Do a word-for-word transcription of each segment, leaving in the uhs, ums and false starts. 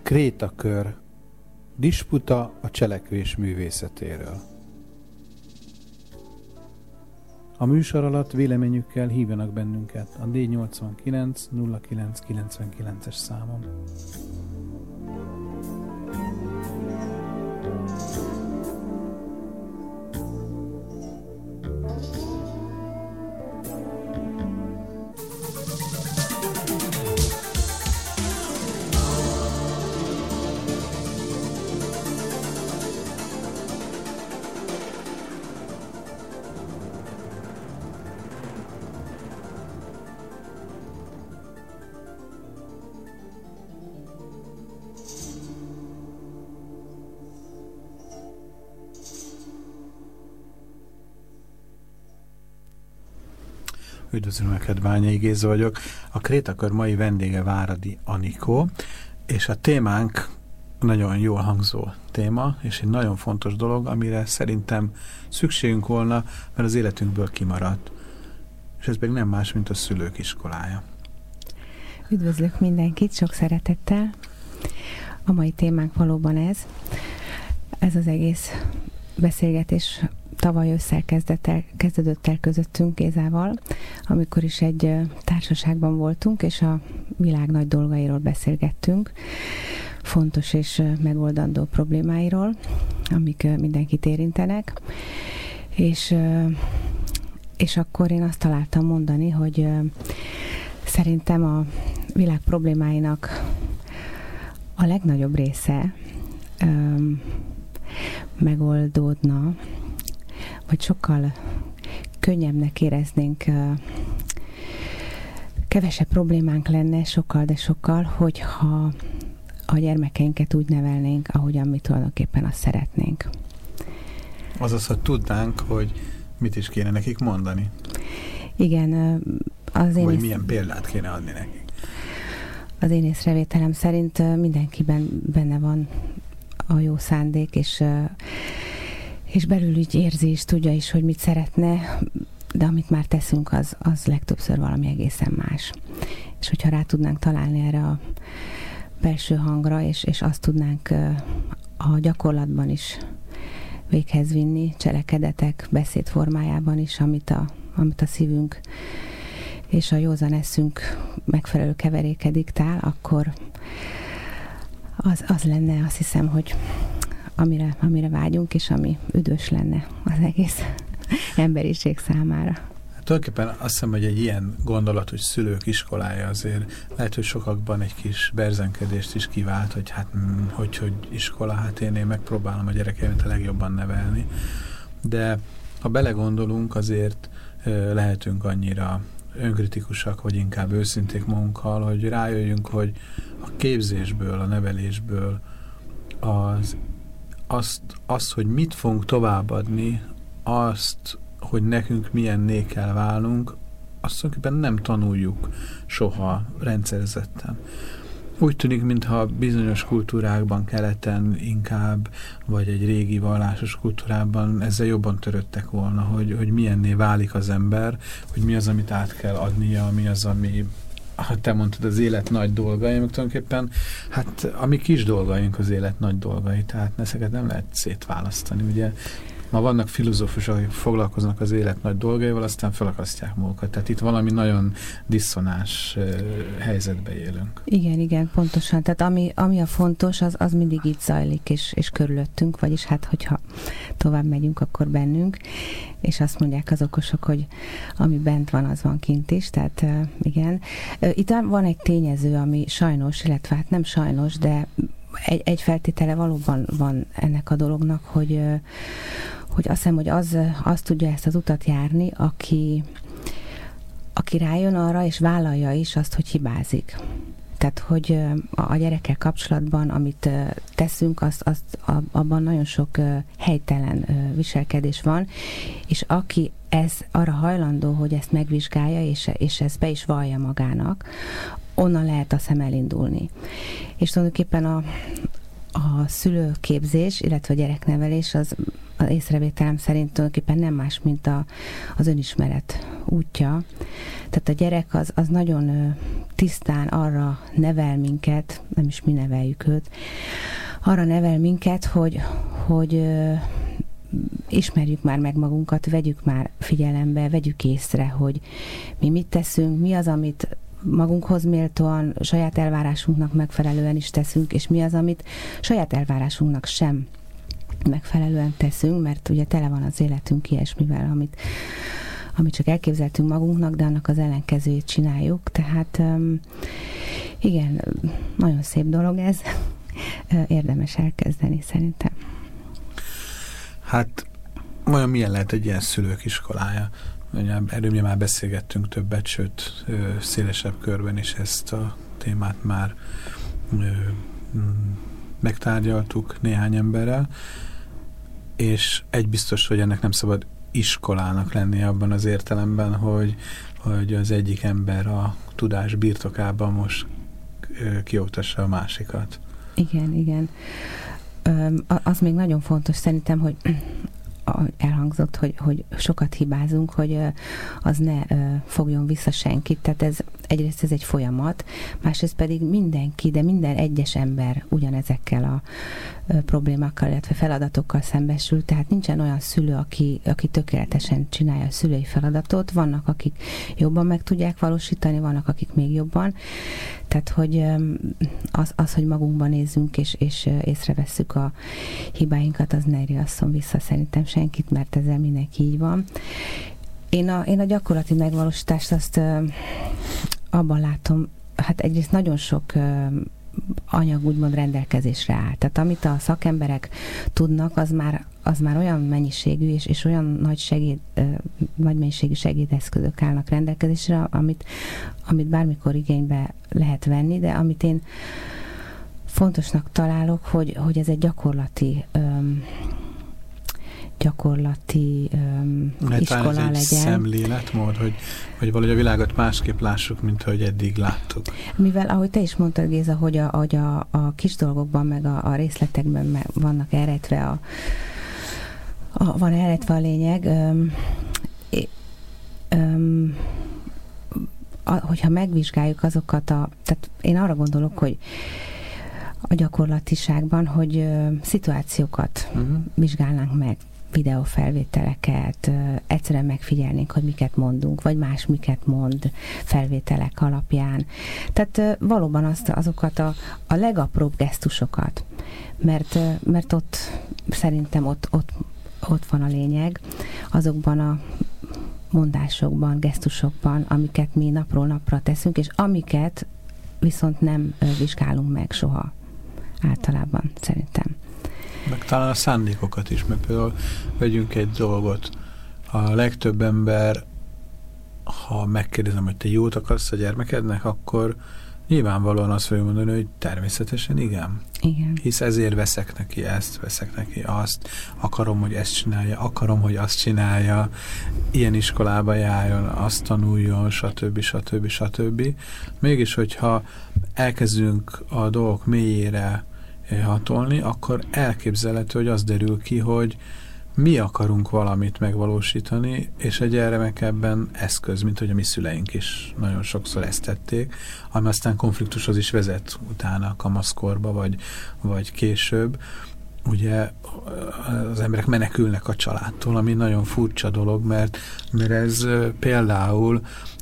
Krétakör. Disputa a cselekvés művészetéről. A műsor alatt véleményükkel hívjanak bennünket a D nyolcvankilenc nulla kilenc kilencvenkilences számon. Üdvözlöm neked, Bányai Géza vagyok. A Krétakör mai vendége Váradi Anikó, és a témánk nagyon jól hangzó téma, és egy nagyon fontos dolog, amire szerintem szükségünk volna, mert az életünkből kimaradt. És ez pedig nem más, mint a szülők iskolája. Üdvözlök mindenkit, sok szeretettel. A mai témánk valóban ez. Ez az egész beszélgetés tavaly ősszel kezdett el, kezdődött el közöttünk Gézával, amikor is egy társaságban voltunk, és a világ nagy dolgairól beszélgettünk, fontos és megoldandó problémáiról, amik mindenkit érintenek. És, és akkor én azt találtam mondani, hogy szerintem a világ problémáinak a legnagyobb része megoldódna, vagy sokkal könnyebbnek éreznénk, kevesebb problémánk lenne, sokkal, de sokkal, hogyha a gyermekeinket úgy nevelnénk, ahogyan mi tulajdonképpen azt szeretnénk. Azaz, hogy tudnánk, hogy mit is kéne nekik mondani. Igen. Az én vagy ész... milyen példát kéne adni nekik. Az én észrevételem szerint mindenkiben benne van a jó szándék, és és belül így érzi is, tudja is, hogy mit szeretne, de amit már teszünk, az, az legtöbbször valami egészen más. És hogyha rá tudnánk találni erre a belső hangra, és, és azt tudnánk a gyakorlatban is véghez vinni, cselekedetek, beszéd formájában is, amit a, amit a szívünk és a józan eszünk megfelelő keveréke diktál, akkor az, az lenne, azt hiszem, hogy Amire, amire vágyunk, és ami üdvös lenne az egész emberiség számára. Hát tulajdonképpen azt hiszem, hogy egy ilyen gondolat, hogy szülők iskolája azért lehet, hogy sokakban egy kis berzenkedést is kivált, hogy hát hogy, hogy iskola, hát én, én megpróbálom a gyerekeimet a legjobban nevelni. De ha belegondolunk, azért lehetünk annyira önkritikusak, vagy inkább őszinték magunkkal, hogy rájöjjünk, hogy a képzésből, a nevelésből az Azt, azt, hogy mit fogunk továbbadni, azt, hogy nekünk milyenné kell válnunk, azt tulajdonképpen nem tanuljuk soha rendszerezetten. Úgy tűnik, mintha bizonyos kultúrákban, keleten inkább, vagy egy régi vallásos kultúrában ezzel jobban törődtek volna, hogy, hogy milyenné válik az ember, hogy mi az, amit át kell adnia, mi az, ami, ha te mondtad, az élet nagy dolgai, meg tulajdonképpen, hát a mi kis dolgaink az élet nagy dolgai, tehát ezeket nem lehet szétválasztani, ugye. Ma vannak filozófusok, akik foglalkoznak az élet nagy dolgaival, aztán felakasztják magukat. Tehát itt valami nagyon diszonás uh, helyzetbe élünk. Igen, igen, pontosan. Tehát ami, ami a fontos, az, az mindig itt zajlik, és, és körülöttünk, vagyis hát, hogyha tovább megyünk, akkor bennünk. És azt mondják az okosok, hogy ami bent van, az van kint is. Tehát uh, igen. Uh, itt van egy tényező, ami sajnos, illetve hát nem sajnos, de egy, egy feltétele valóban van ennek a dolognak, hogy uh, hogy azt hiszem, hogy az, az tudja ezt az utat járni, aki, aki rájön arra, és vállalja is azt, hogy hibázik. Tehát, hogy a gyerekkel kapcsolatban, amit teszünk, azt, azt, abban nagyon sok helytelen viselkedés van, és aki ez arra hajlandó, hogy ezt megvizsgálja, és, és ezt be is vallja magának, onnan lehet a szem elindulni. És tulajdonképpen a, a szülőképzés, illetve a gyereknevelés az az észrevételem szerint tulajdonképpen nem más, mint a, az önismeret útja. Tehát a gyerek az, az nagyon tisztán arra nevel minket, nem is mi neveljük őt, arra nevel minket, hogy, hogy ismerjük már meg magunkat, vegyük már figyelembe, vegyük észre, hogy mi mit teszünk, mi az, amit magunkhoz méltóan, saját elvárásunknak megfelelően is teszünk, és mi az, amit saját elvárásunknak sem megfelelően teszünk, mert ugye tele van az életünk ilyesmivel, amit, amit csak elképzeltünk magunknak, de annak az ellenkezőjét csináljuk. Tehát igen, nagyon szép dolog ez. Érdemes elkezdeni szerintem. Hát, olyan milyen lehet egy ilyen szülők iskolája? Erről mi már beszélgettünk többet, sőt, szélesebb körben is ezt a témát már megtárgyaltuk néhány emberrel, és egy biztos, hogy ennek nem szabad iskolának lennie abban az értelemben, hogy, hogy az egyik ember a tudás birtokában most kioktassa a másikat. Igen, igen. Az még nagyon fontos szerintem, hogy elhangzott, hogy, hogy sokat hibázunk, hogy az ne fogjon vissza senkit. Tehát ez egyrészt ez egy folyamat, másrészt pedig mindenki, de minden egyes ember ugyanezekkel a problémákkal, illetve feladatokkal szembesül. Tehát nincsen olyan szülő, aki, aki tökéletesen csinálja a szülői feladatot. Vannak, akik jobban meg tudják valósítani, vannak, akik még jobban. Tehát, hogy az, az hogy magunkban nézzünk, és, és észrevesszük a hibáinkat, az ne riasszon vissza szerintem senkit, mert ezzel mindenki így van. Én a, én a gyakorlati megvalósítást azt ö, abban látom, hát egyrészt nagyon ö, anyag úgymond rendelkezésre áll. Tehát amit a szakemberek tudnak, az már, az már olyan mennyiségű és, és olyan nagy, segéd, ö, nagy mennyiségű segédeszközök állnak rendelkezésre, amit, amit bármikor igénybe lehet venni, de amit én fontosnak találok, hogy, hogy ez egy gyakorlati ö, gyakorlati um, iskola legyen. Ez egy szemléletmód, hogy, hogy valahogy a világot másképp lássuk, mint ahogy eddig láttuk. Mivel, ahogy te is mondtad, Géza, hogy a, hogy a, a kis dolgokban, meg a, a részletekben meg vannak elrejtve a, a, van elrejtve a lényeg, um, um, a, hogyha megvizsgáljuk azokat a... Tehát én arra gondolok, hogy a gyakorlatiságban, hogy uh, szituációkat uh-huh. vizsgálnánk meg, videófelvételeket, egyszerűen megfigyelnénk, hogy miket mondunk, vagy más miket mond felvételek alapján. Tehát valóban azt, azokat a, a legapróbb gesztusokat, mert, mert ott szerintem ott, ott, ott van a lényeg, azokban a mondásokban, gesztusokban, amiket mi napról napra teszünk, és amiket viszont nem vizsgálunk meg soha általában, szerintem. Meg talán a szándékokat is, mert például vegyünk egy dolgot. A legtöbb ember, ha megkérdezem, hogy te jót akarsz a gyermekednek, akkor nyilvánvalóan azt fogja mondani, hogy természetesen igen. Igen. Hisz ezért veszek neki ezt, veszek neki azt, akarom, hogy ezt csinálja, akarom, hogy azt csinálja, ilyen iskolába járjon, azt tanuljon, stb. stb. stb. Mégis, hogyha elkezdünk a dolgok mélyére hatolni, akkor elképzelhető, hogy az derül ki, hogy mi akarunk valamit megvalósítani, és egy erre meg ebben eszköz, mint hogy a mi szüleink is nagyon sokszor ezt tették, ami aztán konfliktushoz is vezet utána kamaszkorba, vagy, vagy később. Ugye az emberek menekülnek a családtól, ami nagyon furcsa dolog, mert, mert ez például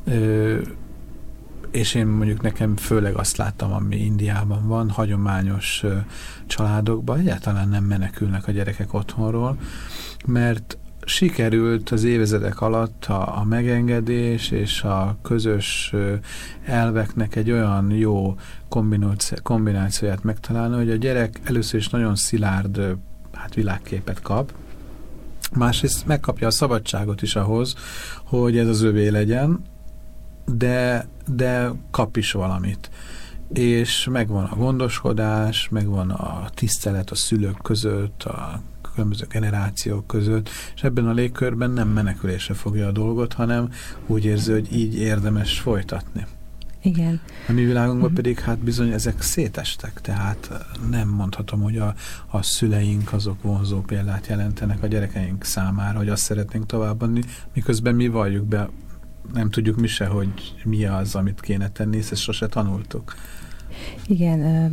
és én mondjuk nekem főleg azt láttam, ami Indiában van, hagyományos családokban egyáltalán nem menekülnek a gyerekek otthonról, mert sikerült az évezredek alatt a, a megengedés és a közös elveknek egy olyan jó kombinációját megtalálni, hogy a gyerek először is nagyon szilárd hát világképet kap, másrészt megkapja a szabadságot is ahhoz, hogy ez az övé legyen, de, de kap is valamit. És megvan a gondoskodás, megvan a tisztelet a szülők között, a különböző generációk között, és ebben a légkörben nem menekülésre fogja a dolgot, hanem úgy érzi, hogy így érdemes folytatni. Igen. A mi világunkban uh-huh. pedig hát bizony ezek szétestek, tehát nem mondhatom, hogy a, a szüleink azok vonzó példát jelentenek a gyerekeink számára, hogy azt szeretnénk továbbadni, miközben mi valljuk be nem tudjuk mi se, hogy mi az, amit kéne tenni, ezt sose tanultuk. Igen. Uh,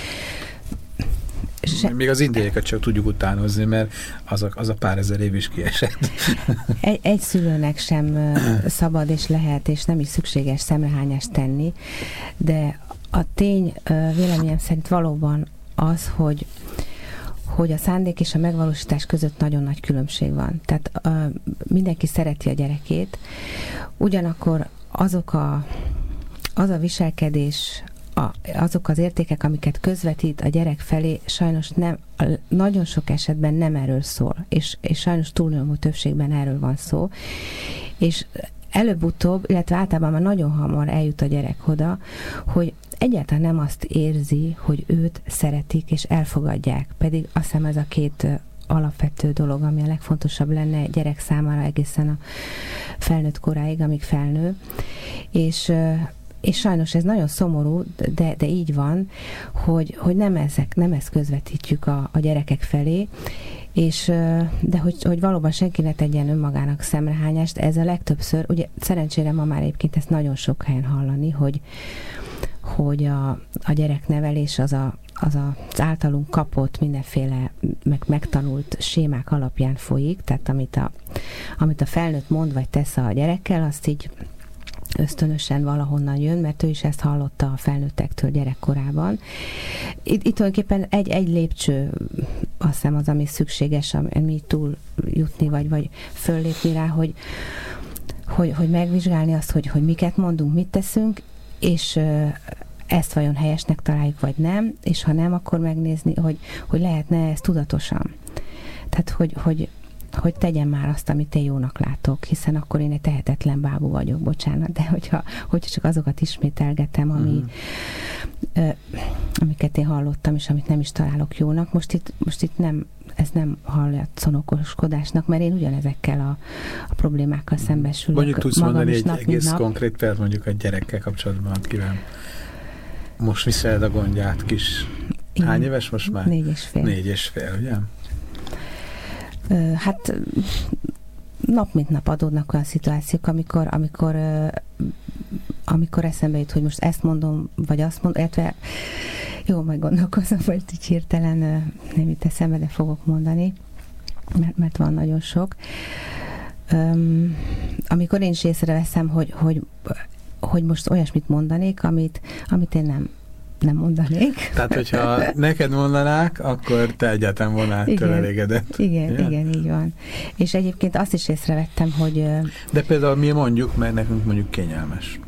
se... Még az indiaiakat csak tudjuk utánozni, mert az a, az a pár ezer év is kiesett. Egy, egy szülőnek sem uh, szabad és lehet, és nem is szükséges szemrehányást tenni, de a tény uh, véleményem szerint valóban az, hogy hogy a szándék és a megvalósítás között nagyon nagy különbség van. Tehát uh, mindenki szereti a gyerekét, ugyanakkor azok a, az a viselkedés, a, azok az értékek, amiket közvetít a gyerek felé, sajnos nem, nagyon sok esetben nem erről szól, és, és sajnos túlnyomó többségben erről van szó, és előbb-utóbb, illetve általában már nagyon hamar eljut a gyerek oda, hogy egyáltalán nem azt érzi, hogy őt szeretik és elfogadják. Pedig azt hiszem ez a két alapvető dolog, ami a legfontosabb lenne egy gyerek számára egészen a felnőtt koráig, amíg felnő. És, és sajnos ez nagyon szomorú, de, de így van, hogy, hogy nem, ezek, nem ezt közvetítjük a, a gyerekek felé, és, de hogy, hogy valóban senki ne tegyen önmagának szemrehányást, ez a legtöbbször, ugye szerencsére ma már egyébként ezt nagyon sok helyen hallani, hogy hogy a, a gyereknevelés az, a, az a, az általunk kapott mindenféle meg, megtanult sémák alapján folyik, tehát amit a, amit a felnőtt mond vagy tesz a gyerekkel, azt így ösztönösen valahonnan jön, mert ő is ezt hallotta a felnőttektől gyerekkorában. Itt, itt tulajdonképpen egy, egy lépcső, azt hiszem az, ami szükséges, ami túl jutni, vagy, vagy föllépni rá, hogy, hogy, hogy megvizsgálni azt, hogy, hogy miket mondunk, mit teszünk, és ezt vajon helyesnek találjuk, vagy nem, és ha nem, akkor megnézni, hogy, hogy lehetne ez tudatosan. Tehát, hogy, hogy, hogy tegyem már azt, amit én jónak látok, hiszen akkor én egy tehetetlen bábú vagyok, bocsánat, de hogyha, hogyha csak azokat ismételgetem, ami, uh-huh. ö, amiket én hallottam, és amit nem is találok jónak, most itt, most itt nem, ez nem hallatszon okoskodásnak, mert én ugyanezekkel a, a problémákkal szembesülök. Mondjuk tudsz mondani egy nap, egész nap. konkrét példát mondjuk a gyerekkel kapcsolatban, kivel most viseled a gondját, kis... Igen. Hány éves most már? Négy és fél. Négy és fél, ugye? Ö, hát nap mint nap adódnak olyan szituációk, amikor, amikor, ö, amikor eszembe jut, hogy most ezt mondom, vagy azt mondom, illetve jó, majd gondolkozom, hogy így hirtelen ö, nem jut eszembe, de fogok mondani, mert, mert van nagyon sok. Öm, amikor én is észreveszem, hogy, hogy, hogy most olyasmit mondanék, amit, amit én nem nem mondanék. Tehát, hogyha neked mondanák, akkor te egyáltalán volnál tőle elégedett. Igen, igen, igen, így van. És egyébként azt is észrevettem, hogy... De például mi mondjuk, mert nekünk mondjuk kényelmes.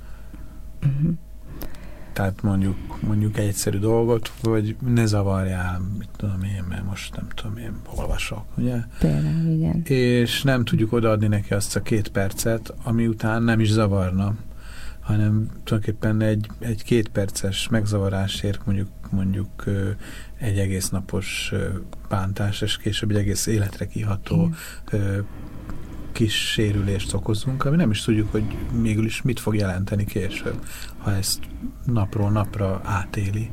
Uh-huh. Tehát mondjuk, mondjuk egy egyszerű dolgot, hogy ne zavarjál, mit tudom én, mert most nem tudom én, olvasok, ugye? Például, igen. És nem tudjuk odaadni neki azt a két percet, ami után nem is zavarna, hanem tulajdonképpen egy, egy két perces megzavarásért mondjuk, mondjuk egy egész napos bántás, és később egy egész életre kiható Igen. kis sérülést okozunk, ami nem is tudjuk, hogy mégis is mit fog jelenteni később, ha ezt napról napra átéli.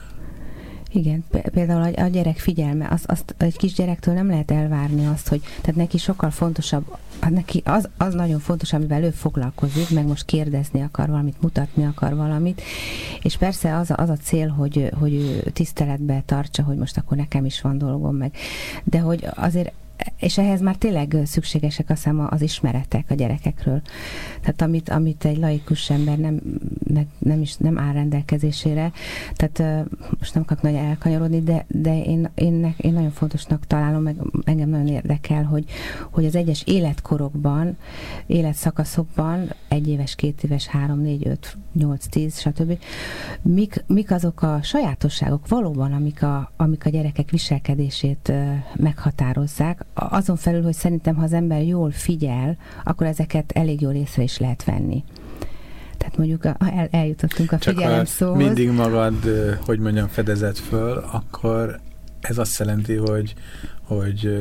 Igen, például a gyerek figyelme, azt, azt egy kis gyerektől nem lehet elvárni azt, hogy tehát neki sokkal fontosabb, neki az, az nagyon fontos, amivel ő foglalkozik, meg most kérdezni akar valamit, mutatni akar valamit, és persze az a, az a cél, hogy, hogy ő tiszteletbe tartsa, hogy most akkor nekem is van dolgom meg, de hogy azért és ehhez már tényleg szükségesek azt hiszem az ismeretek a gyerekekről. Tehát amit, amit egy laikus ember nem, nem is nem áll rendelkezésére. Tehát most nem akarok nagyon elkanyarodni, de, de én, én, én nagyon fontosnak találom, meg engem nagyon érdekel, hogy, hogy az egyes életkorokban, életszakaszokban, egy éves, két éves, három, négy, öt, nyolc, tíz, stb. Mik, mik azok a sajátosságok valóban, amik a, amik a gyerekek viselkedését meghatározzák, azon felül, hogy szerintem, ha az ember jól figyel, akkor ezeket elég jól észre is lehet venni. Tehát mondjuk el, eljutottunk a Csak figyelem szóhoz. Mindig magad, hogy mondjam, fedezed föl, akkor ez azt jelenti, hogy, hogy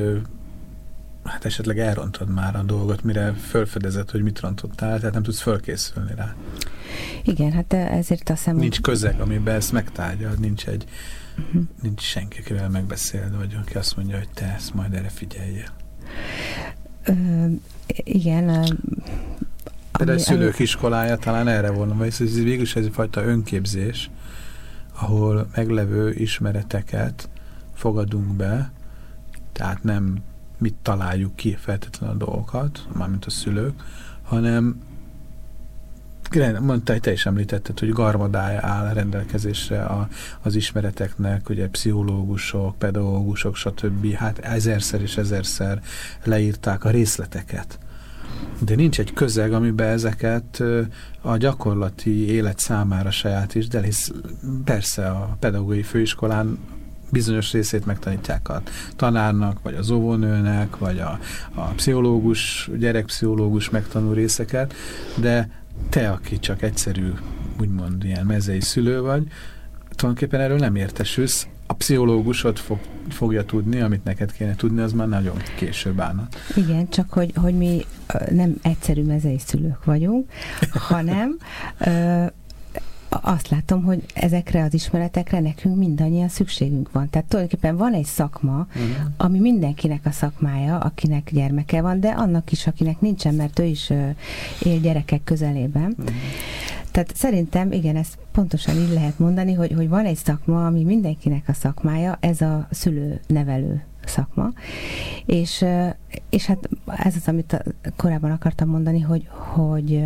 hát esetleg elrontod már a dolgot, mire fölfedezed, hogy mit rontottál, tehát nem tudsz fölkészülni rá. Igen, hát ezért azt hiszem... Nincs közeg, amiben ezt megtárgyad, nincs egy uh-huh. nincs senki, akivel megbeszéled, vagy aki azt mondja, hogy te ezt majd erre figyeljél. Ö, igen. Ö, De a szülők iskolája talán erre volna, vagy ez végülis ez egyfajta önképzés, ahol meglevő ismereteket fogadunk be, tehát nem mit találjuk ki feltétlenül a dolgokat, mármint a szülők, hanem mondta, te is említetted, hogy garmadája áll rendelkezésre a, az ismereteknek, ugye pszichológusok, pedagógusok, stb. Hát ezerszer és ezerszer leírták a részleteket. De nincs egy közeg, amiben ezeket a gyakorlati élet számára sajátít, de hisz persze a pedagógiai főiskolán bizonyos részét megtanítják a tanárnak, vagy az óvónőnek, vagy a, a pszichológus, gyerekpszichológus megtanul részeket, de te, aki csak egyszerű, úgymond ilyen mezei szülő vagy, tulajdonképpen erről nem értesülsz. A pszichológusod fog, fogja tudni, amit neked kéne tudni, az már nagyon később állna. Igen, csak hogy, hogy mi nem egyszerű mezei szülők vagyunk, hanem ö, azt látom, hogy ezekre az ismeretekre nekünk mindannyian szükségünk van. Tehát tulajdonképpen van egy szakma, uh-huh. ami mindenkinek a szakmája, akinek gyermeke van, de annak is, akinek nincsen, mert ő is uh, él gyerekek közelében. Uh-huh. Tehát szerintem, igen, ezt pontosan így lehet mondani, hogy, hogy van egy szakma, ami mindenkinek a szakmája, ez a szülő-nevelő szakma. És, és hát ez az, amit korábban akartam mondani, hogy, hogy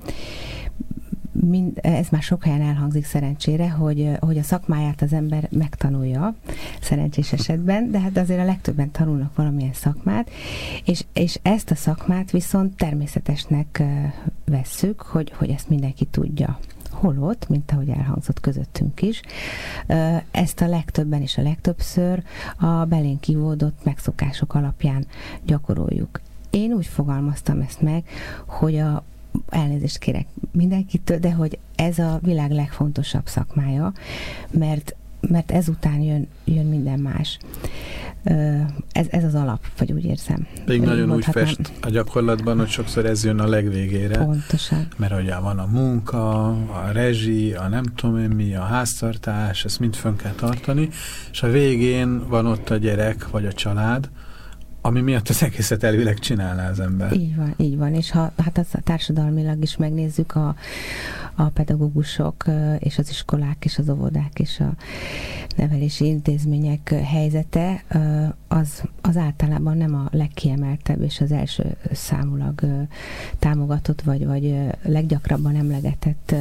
mind, ez már sok helyen elhangzik szerencsére, hogy, hogy a szakmáját az ember megtanulja, szerencsés esetben, de hát azért a legtöbben tanulnak valamilyen szakmát, és, és ezt a szakmát viszont természetesnek vesszük, hogy, hogy ezt mindenki tudja. Holott, mint ahogy elhangzott közöttünk is, ezt a legtöbben és a legtöbbször a belénk kivódott megszokások alapján gyakoroljuk. Én úgy fogalmaztam ezt meg, hogy a elnézést kérek mindenkitől, de hogy ez a világ legfontosabb szakmája, mert, mert ezután jön, jön minden más. Ez, ez az alap, vagy úgy érzem. Még nagyon úgy fest a gyakorlatban, hogy sokszor ez jön a legvégére. Pontosan. Mert ugye van a munka, a rezsi, a nem tudom én mi, a háztartás, ezt mind fönn kell tartani, és a végén van ott a gyerek, vagy a család, ami miatt az egészet elvileg csinálná az ember. Így van, így van. És ha hát az társadalmilag is megnézzük a, a pedagógusok és az iskolák és az óvodák és a nevelési intézmények helyzete, az, az általában nem a legkiemeltebb és az első számulag támogatott vagy, vagy leggyakrabban emlegetett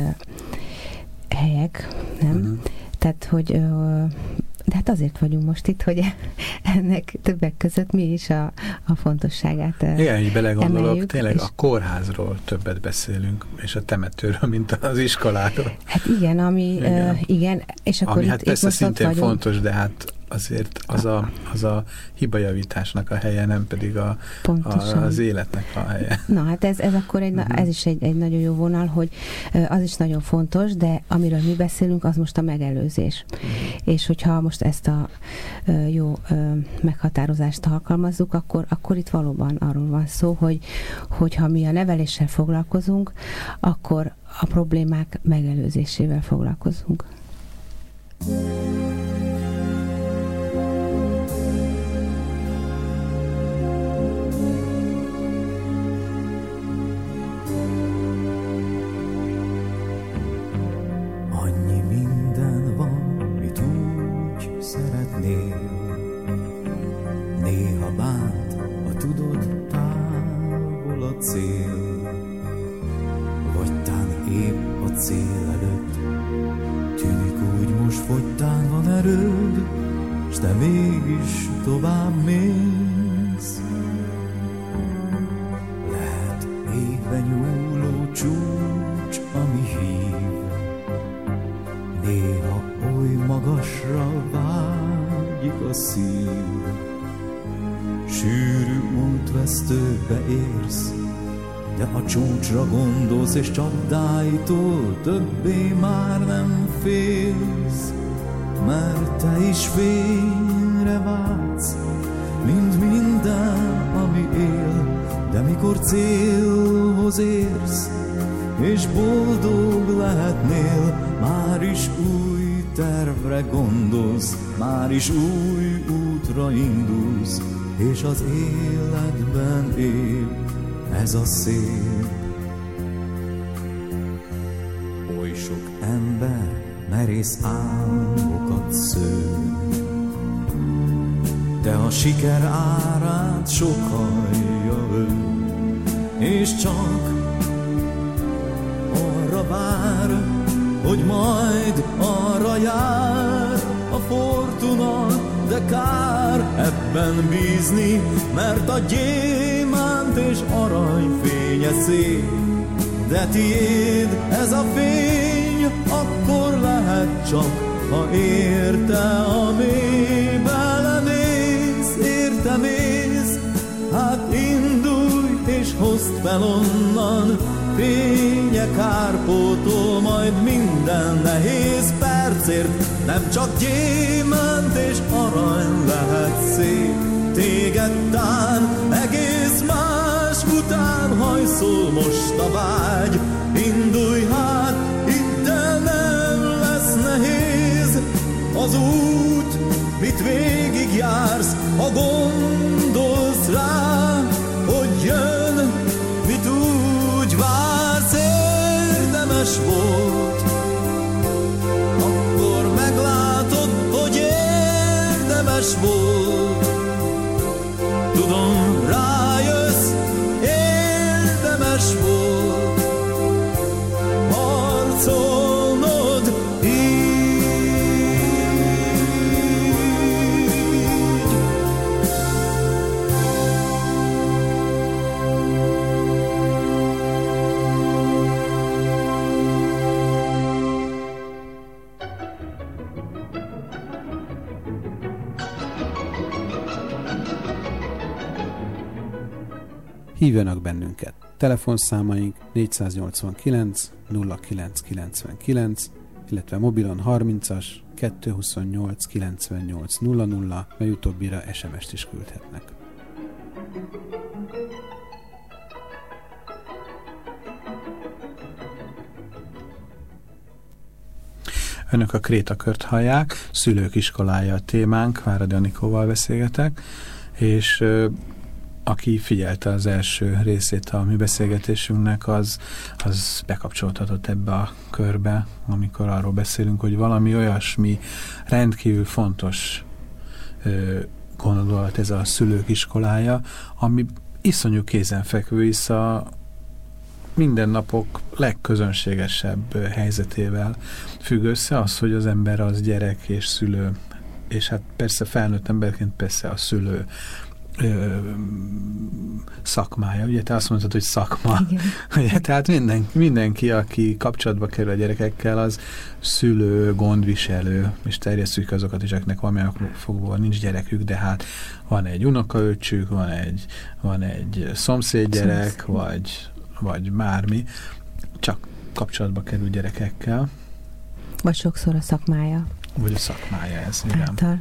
helyek, nem? Mm-hmm. Tehát, hogy de hát azért vagyunk most itt, hogy ennek többek között mi is a, a fontosságát igen, így belegondolok, emeljük, tényleg a kórházról többet beszélünk, és a temetőről, mint az iskoláról. Hát igen, ami igen, uh, igen és akkor ami itt, hát persze itt szintén vagyunk. fontos, de hát azért az a, az a hibajavításnak a helye, nem pedig a, a, az életnek a helye. Na, hát ez, ez akkor egy, uh-huh. ez is egy, egy nagyon jó vonal, hogy az is nagyon fontos, de amiről mi beszélünk, az most a megelőzés. Uh-huh. És hogyha most ezt a jó meghatározást alkalmazzuk, akkor, akkor itt valóban arról van szó, hogy hogyha mi a neveléssel foglalkozunk, akkor a problémák megelőzésével foglalkozunk. Néha bánt, a tudod, távol a cél, vagy tán épp a cél előtt. Tűnik úgy, most fogytán van erőd, s te mégis tovább mész. Lehet égbe nyúló csúcs, ami hív, néha oly magasra vágyik a szív. Sűrű útvesztőbe érsz, de a csúcsra gondolsz, és csapdáitól többé már nem félsz, mert te is fényre vágysz, mint minden, ami él. De mikor célhoz érsz, és boldog lehetnél, már is új tervre gondolsz, már is új útra indulsz, és az életben él ez a szép, Oly sok ember merész álmokat sző, de a siker árát sok hallja ő, és csak arra vár, hogy majd arra jár a fortuna, de kár ebben bízni, mert a gyémánt és arany fénye szép. De tiéd ez a fény, akkor lehet csak, ha érte a mélybe lemész, érte mész. Hát indulj és hozd fel onnan, fénye kárpótol majd minden nehéz percért. Nem csak gyémánt és arany lehet szép, téged tán egész más után hajszol most a vágy. Indulj hát, hidd el, nem lesz nehéz az út, mit végig jársz, ha gondolsz rá, hogy jön, mit úgy vársz. Érdemes volt, akkor meglátod, hogy érdemes volt. Tudom, rájössz, érdemes volt harcolnod így. Hívjanak bennünket. Telefonszámaink négyszáznyolcvankilenc nulla kilenc kilencvenkilenc, illetve mobilon harmincas kettőszázhuszonnyolc kilencvennyolc nulla nulla, mely utóbbira es em est is küldhetnek. Önök a Krétakört hallják, Szülők iskolája a témánk, Váradi Anikóval beszélgetek, és aki figyelte az első részét a mi beszélgetésünknek, az, az bekapcsolódhatott ebbe a körbe, amikor arról beszélünk, hogy valami olyasmi rendkívül fontos ö, gondolat ez a Szülők iskolája, ami iszonyú kézenfekvő, hisz a mindennapok legközönségesebb helyzetével függ össze az, hogy az ember az gyerek és szülő, és hát persze felnőtt emberként persze a szülő Ö, szakmája. Ugye te azt mondtad, hogy szakma. Ugye, tehát minden, mindenki, aki kapcsolatba kerül a gyerekekkel, az szülő, gondviselő, és terjesszük azokat is, akiknek valamilyen fogva nincs gyerekük, de hát van egy unokaöccsük, van egy, van egy szomszédgyerek, vagy, vagy bármi, csak kapcsolatba kerül gyerekekkel. Vagy sokszor a szakmája. Vagy a szakmája ez, igen. Által.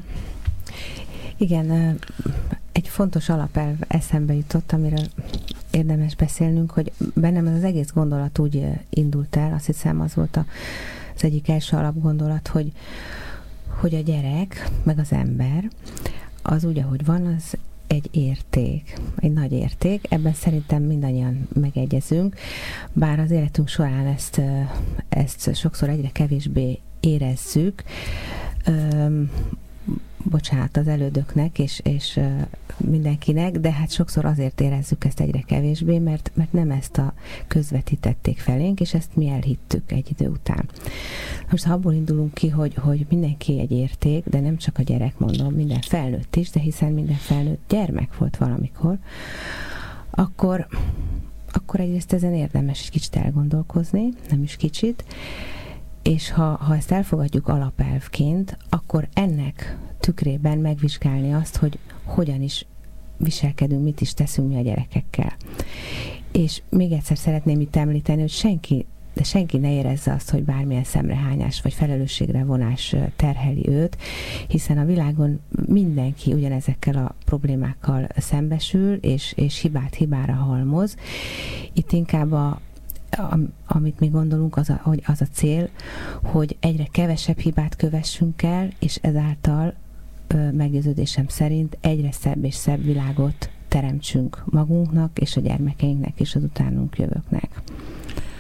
Igen, egy fontos alapelv eszembe jutott, amiről érdemes beszélnünk, hogy bennem ez az egész gondolat úgy indult el, azt hiszem az volt az egyik első alapgondolat, hogy, hogy a gyerek, meg az ember, az úgy, ahogy van, az egy érték, egy nagy érték. Ebben szerintem mindannyian megegyezünk, bár az életünk során ezt, ezt sokszor egyre kevésbé érezzük. Üm, bocsánat az elődöknek és, és uh, mindenkinek, de hát sokszor azért érezzük ezt egyre kevésbé, mert, mert nem ezt a közvetítették felénk, és ezt mi elhittük egy idő után. Most ha abból indulunk ki, hogy, hogy mindenki egy érték, de nem csak a gyerek, mondom, minden felnőtt is, de hiszen minden felnőtt gyermek volt valamikor, akkor, akkor egyrészt ezen érdemes egy kicsit elgondolkozni, nem is kicsit, és ha, ha ezt elfogadjuk alapelvként, akkor ennek tükrében megvizsgálni azt, hogy hogyan is viselkedünk, mit is teszünk mi a gyerekekkel. És még egyszer szeretném itt említeni, hogy senki, de senki ne érezze azt, hogy bármilyen szemrehányás vagy felelősségre vonás terheli őt, hiszen a világon mindenki ugyanezekkel a problémákkal szembesül, és, és hibát hibára halmoz. Itt inkább a amit mi gondolunk, az a, hogy az a cél, hogy egyre kevesebb hibát kövessünk el, és ezáltal ö, meggyőződésem szerint egyre szebb és szebb világot teremtsünk magunknak, és a gyermekeinknek, és az utánunk jövőknek.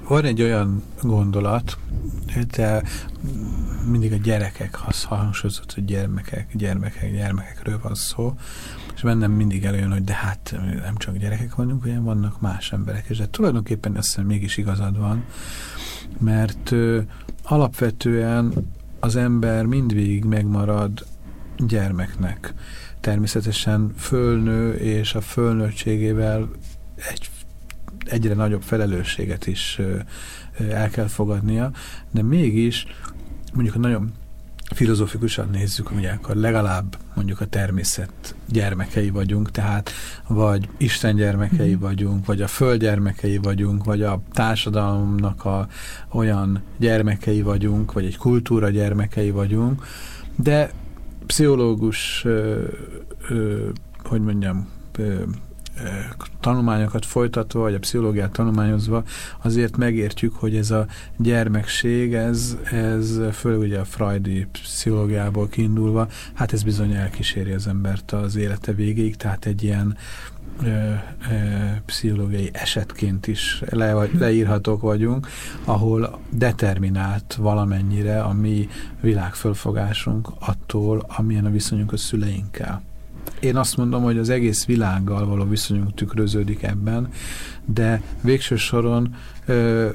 van egy olyan gondolat, de mindig a gyerekek, ha hangsúlyozott, hogy gyermekek, gyermekek, gyermekekről van szó, és bennem mindig előjön, hogy de hát nem csak gyerekek vagyunk, hanem vannak más emberek, és de tulajdonképpen azt hiszem mégis igazad van, mert ö, alapvetően az ember mindvégig megmarad gyermeknek. Természetesen fölnő, és a fölnőttségével egy, egyre nagyobb felelősséget is ö, ö, el kell fogadnia, de mégis mondjuk a nagyon filozófikusan nézzük, ugye akkor legalább mondjuk a természet gyermekei vagyunk, tehát vagy Isten gyermekei mm. vagyunk, vagy a föld gyermekei vagyunk, vagy a társadalomnak a olyan gyermekei vagyunk, vagy egy kultúra gyermekei vagyunk, de pszichológus, ö, ö, hogy mondjam, ö, tanulmányokat folytatva, vagy a pszichológiát tanulmányozva, azért megértjük, hogy ez a gyermekség, ez, ez főleg ugye a freudi pszichológiából kiindulva, hát ez bizony elkíséri az embert az élete végéig, tehát egy ilyen ö, ö, pszichológiai esetként is le, leírhatók vagyunk, ahol determinált valamennyire a mi világfölfogásunk attól, amilyen a viszonyunk a szüleinkkel. Én azt mondom, hogy az egész világgal való viszonyunk tükröződik ebben, de végső soron ö,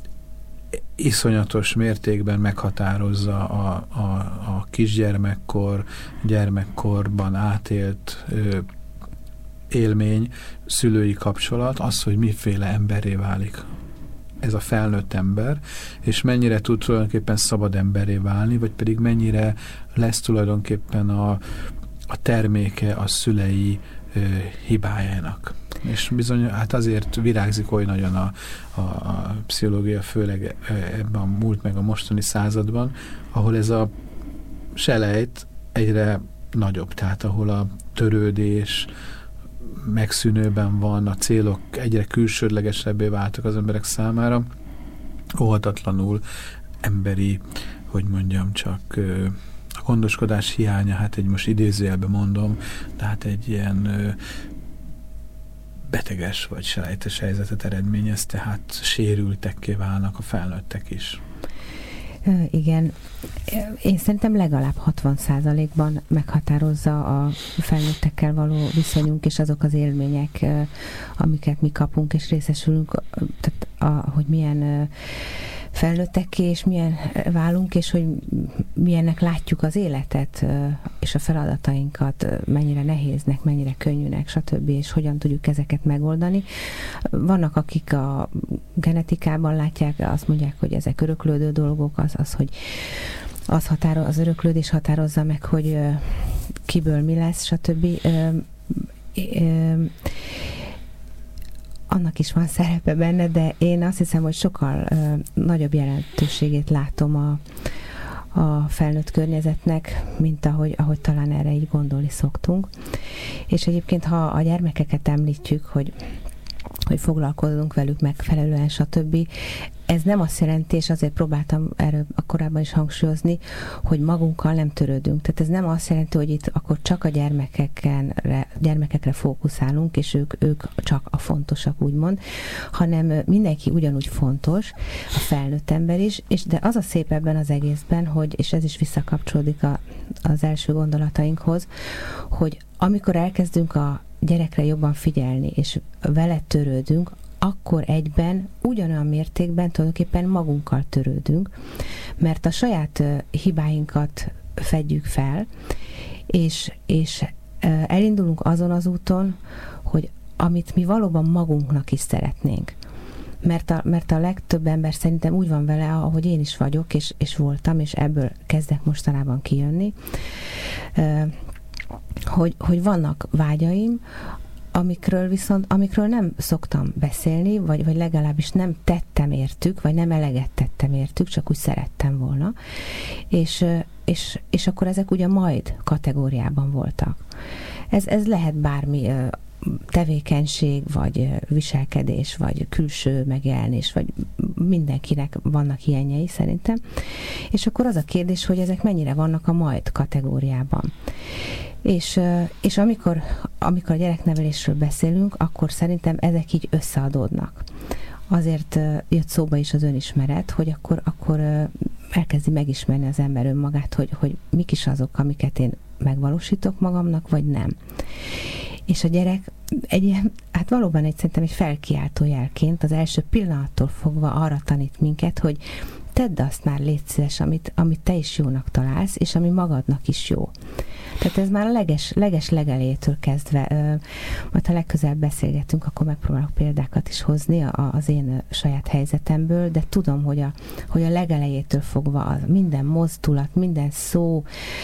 iszonyatos mértékben meghatározza a, a, a kisgyermekkor, gyermekkorban átélt ö, élmény, szülői kapcsolat, az, hogy miféle emberré válik ez a felnőtt ember, és mennyire tud tulajdonképpen szabad emberré válni, vagy pedig mennyire lesz tulajdonképpen a a terméke a szülei ö, hibájának. És bizony, hát azért virágzik oly nagyon a, a, a pszichológia, főleg ebben a múlt meg a mostani században, ahol ez a selejt egyre nagyobb, tehát ahol a törődés megszűnőben van, a célok egyre külsődlegesebbé váltak az emberek számára, óhatatlanul emberi, hogy mondjam, csak ö, a gondoskodás hiánya, hát egy most idézőjelben mondom, tehát egy ilyen ö, beteges vagy selejtes helyzetet eredményez, tehát sérültekké válnak a felnőttek is. Igen. Én szerintem legalább hatvan százalékban meghatározza a felnőttekkel való viszonyunk, és azok az élmények, amiket mi kapunk, és részesülünk, tehát a, hogy milyen felnőttekké, és milyen válunk, és hogy milyennek látjuk az életet, és a feladatainkat, mennyire nehéznek, mennyire könnyűnek, stb., és hogyan tudjuk ezeket megoldani. Vannak, akik a genetikában látják, azt mondják, hogy ezek öröklődő dolgok, az, az hogy az, határoz, az öröklődés határozza meg, hogy kiből mi lesz, stb. Annak is van szerepe benne, de én azt hiszem, hogy sokkal ö, nagyobb jelentőségét látom a, a felnőtt környezetnek, mint ahogy, ahogy talán erre így gondolni szoktunk. És egyébként, ha a gyermekeket említjük, hogy hogy foglalkozunk velük megfelelően, stb. Ez nem azt jelenti, és azért próbáltam erről korábban is hangsúlyozni, hogy magunkkal nem törődünk. Tehát ez nem azt jelenti, hogy itt akkor csak a gyermekekre, gyermekekre fókuszálunk, és ők, ők csak a fontosak, úgymond, hanem mindenki ugyanúgy fontos, a felnőtt ember is, és de az a szép ebben az egészben, hogy, és ez is visszakapcsolódik a, az első gondolatainkhoz, hogy amikor elkezdünk a gyerekre jobban figyelni, és vele törődünk, akkor egyben ugyanolyan mértékben tulajdonképpen magunkkal törődünk, mert a saját hibáinkat fedjük fel, és, és elindulunk azon az úton, hogy amit mi valóban magunknak is szeretnénk. Mert a, mert a legtöbb ember szerintem úgy van vele, ahogy én is vagyok, és, és voltam, és ebből kezdek mostanában kijönni, Hogy, hogy vannak vágyaim, amikről viszont, amikről nem szoktam beszélni, vagy, vagy legalábbis nem tettem értük, vagy nem eleget tettem értük, csak úgy szerettem volna. És, és, és akkor ezek ugye majd kategóriában voltak. Ez, ez lehet bármi tevékenység, vagy viselkedés, vagy külső megjelenés, vagy mindenkinek vannak ilyenjei szerintem. És akkor az a kérdés, hogy ezek mennyire vannak a majd kategóriában. És, és amikor, amikor a gyereknevelésről beszélünk, akkor szerintem ezek így összeadódnak. azért jött szóba is az önismeret, hogy akkor, akkor elkezdi megismerni az ember önmagát, hogy, hogy mik is azok, amiket én megvalósítok magamnak, vagy nem. És a gyerek egy ilyen, hát valóban egy, szerintem egy felkiáltó jelként az első pillanattól fogva arra tanít minket, hogy tedd azt már, légy szíves, amit, amit te is jónak találsz, és ami magadnak is jó. Tehát ez már a leges, leges legelétől kezdve, majd ha legközelebb beszélgetünk, akkor megpróbálok példákat is hozni a, az én saját helyzetemből, de tudom, hogy a, hogy a legelejétől fogva az minden mozdulat, minden szóban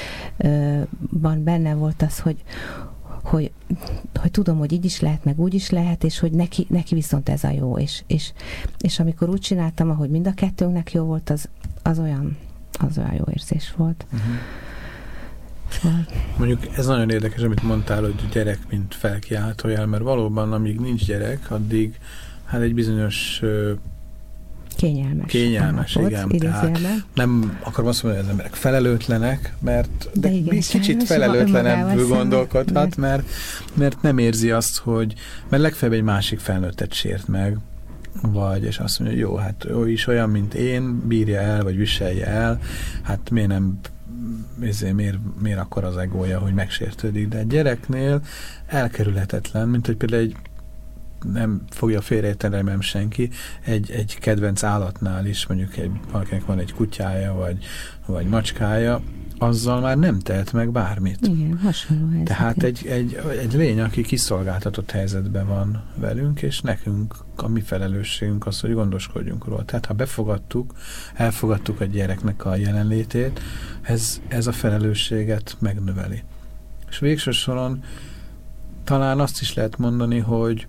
benne volt az, hogy Hogy, hogy tudom, hogy így is lehet, meg úgy is lehet, és hogy neki, neki viszont ez a jó. És, és, és amikor úgy csináltam, ahogy mind a kettőnknek jó volt, az, az, olyan, az olyan jó érzés volt. Uh-huh. Szóval... Mondjuk ez nagyon érdekes, amit mondtál, hogy gyerek, mint felkiáltójel, mert valóban, amíg nincs gyerek, addig hát egy bizonyos Kényelmes. Kényelmes, igen. Tehát nem akarom azt mondani, hogy az emberek felelőtlenek, mert de, de igen, kicsit felelőtlenebbül gondolkodhat, mert, mert nem érzi azt, hogy mert legfeljebb egy másik felnőttet sért meg, vagy, és azt mondja, hogy jó, hát ő is olyan, mint én, bírja el, vagy viselje el, hát miért nem ezért, miért, miért akkor az egója, hogy megsértődik, de egy gyereknél elkerülhetetlen, mint hogy például egy nem fogja félreérteni nem senki, egy, egy kedvenc állatnál is, mondjuk egy, valakinek van egy kutyája, vagy, vagy macskája, azzal már nem tehet meg bármit. Igen, hasonló helyzet. Tehát egy, egy, egy lény, aki kiszolgáltatott helyzetben van velünk, és nekünk a mi felelősségünk az, hogy gondoskodjunk róla. Tehát ha befogadtuk, elfogadtuk a gyereknek a jelenlétét, ez, ez a felelősséget megnöveli. És végső soron talán azt is lehet mondani, hogy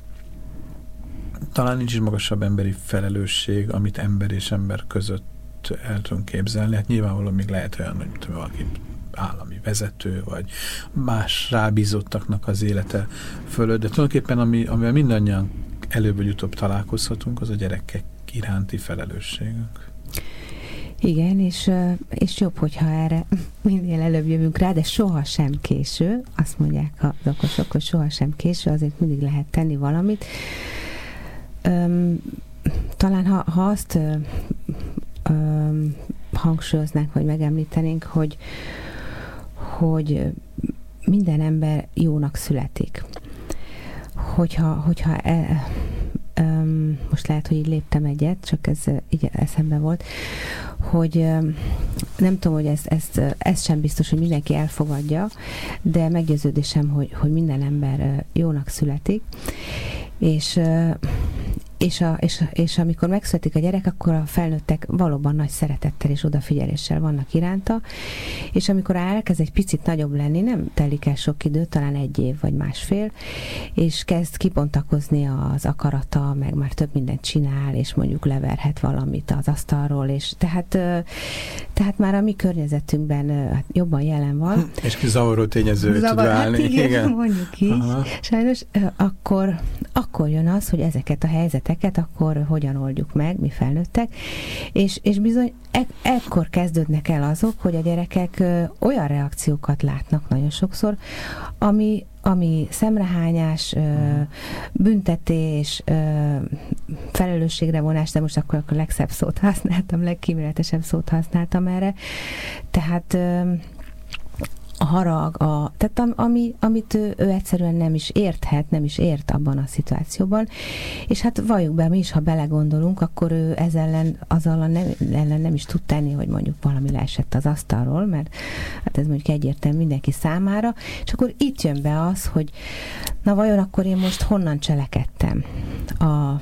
talán nincs is magasabb emberi felelősség, amit ember és ember között el tudunk képzelni. Hát nyilvánvalóan még lehet olyan, hogy valaki állami vezető, vagy más rábízottaknak az élete fölött, de tulajdonképpen ami, amivel mindannyian előbb vagy utóbb találkozhatunk, az a gyerekek iránti felelősségünk. Igen, és, és jobb, hogyha erre minél előbb jövünk rá, de sohasem késő. Azt mondják az okosok, hogy sohasem késő, azért mindig lehet tenni valamit. Öm, talán ha, ha azt öm, hangsúlyoznánk, vagy megemlítenénk, hogy, hogy minden ember jónak születik. Hogyha, hogyha e, öm, most lehet, hogy így léptem egyet, csak ez így eszembe volt, hogy öm, nem tudom, hogy ez, ez, ez sem biztos, hogy mindenki elfogadja, de meggyőződésem, hogy, hogy minden ember jónak születik, és És, a, és, és amikor megszületik a gyerek, akkor a felnőttek valóban nagy szeretettel és odafigyeléssel vannak iránta, és amikor elkezd egy picit nagyobb lenni, nem telik el sok idő, talán egy év vagy másfél, és kezd kibontakozni az akarata, meg már több mindent csinál, és mondjuk leverhet valamit az asztalról, és tehát, tehát már a mi környezetünkben hát jobban jelen van. És ki zavaró tényező tud válni. Hát igen, igen, mondjuk így. Aha. Sajnos akkor, akkor jön az, hogy ezeket a helyzeteket akkor hogyan oldjuk meg, mi felnőttek, és, és bizony e- ekkor kezdődnek el azok, hogy a gyerekek ö, olyan reakciókat látnak nagyon sokszor, ami, ami szemrehányás, ö, büntetés, ö, felelősségre vonás, de most akkor a legszebb szót használtam, legkíméletesebb szót használtam erre. Tehát ö, a harag, a, tehát ami, amit ő, ő egyszerűen nem is érthet, nem is ért abban a szituációban, és hát valljuk be, mi is, ha belegondolunk, akkor ő ez ellen, az ellen nem, ellen nem is tud tenni, hogy mondjuk valami leesett az asztalról, mert hát ez mondjuk egyértelmű mindenki számára, és akkor itt jön be az, hogy na vajon akkor én most honnan cselekedtem? A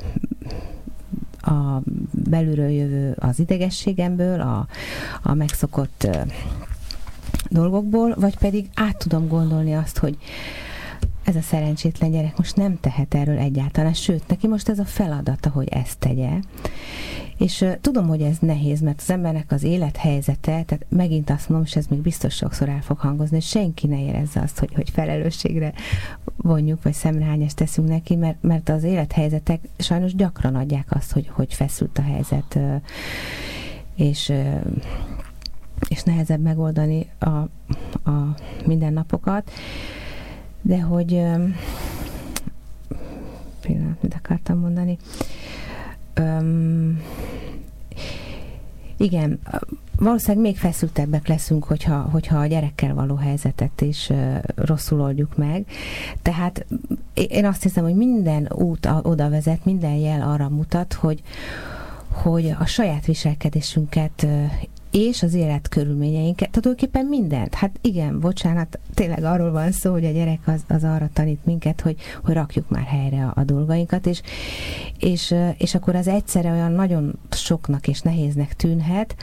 a belülről jövő az idegességemből, a, a megszokott dolgokból, vagy pedig át tudom gondolni azt, hogy ez a szerencsétlen gyerek most nem tehet erről egyáltalán, sőt, neki most ez a feladata, hogy ezt tegye. És uh, tudom, hogy ez nehéz, mert az embernek az élethelyzete, tehát megint azt mondom, és ez még biztos sokszor el fog hangozni, hogy senki ne érezze azt, hogy, hogy felelősségre vonjuk, vagy szemrehányást teszünk neki, mert, mert az élethelyzetek sajnos gyakran adják azt, hogy, hogy feszült a helyzet, uh, és uh, és nehezebb megoldani a, a mindennapokat, de hogy pillanat, mit akartam mondani, Um, igen, valószínűleg még feszültebbek leszünk, hogyha, hogyha a gyerekkel való helyzetet is uh, rosszul oldjuk meg. Tehát én azt hiszem, hogy minden út oda vezet, minden jel arra mutat, hogy, hogy a saját viselkedésünket uh, és az életkörülményeinket, tulajdonképpen mindent. Hát igen, bocsánat, tényleg arról van szó, hogy a gyerek az, az arra tanít minket, hogy, hogy rakjuk már helyre a, a dolgainkat, és, és, és akkor az egyszerre olyan nagyon soknak és nehéznek tűnhet,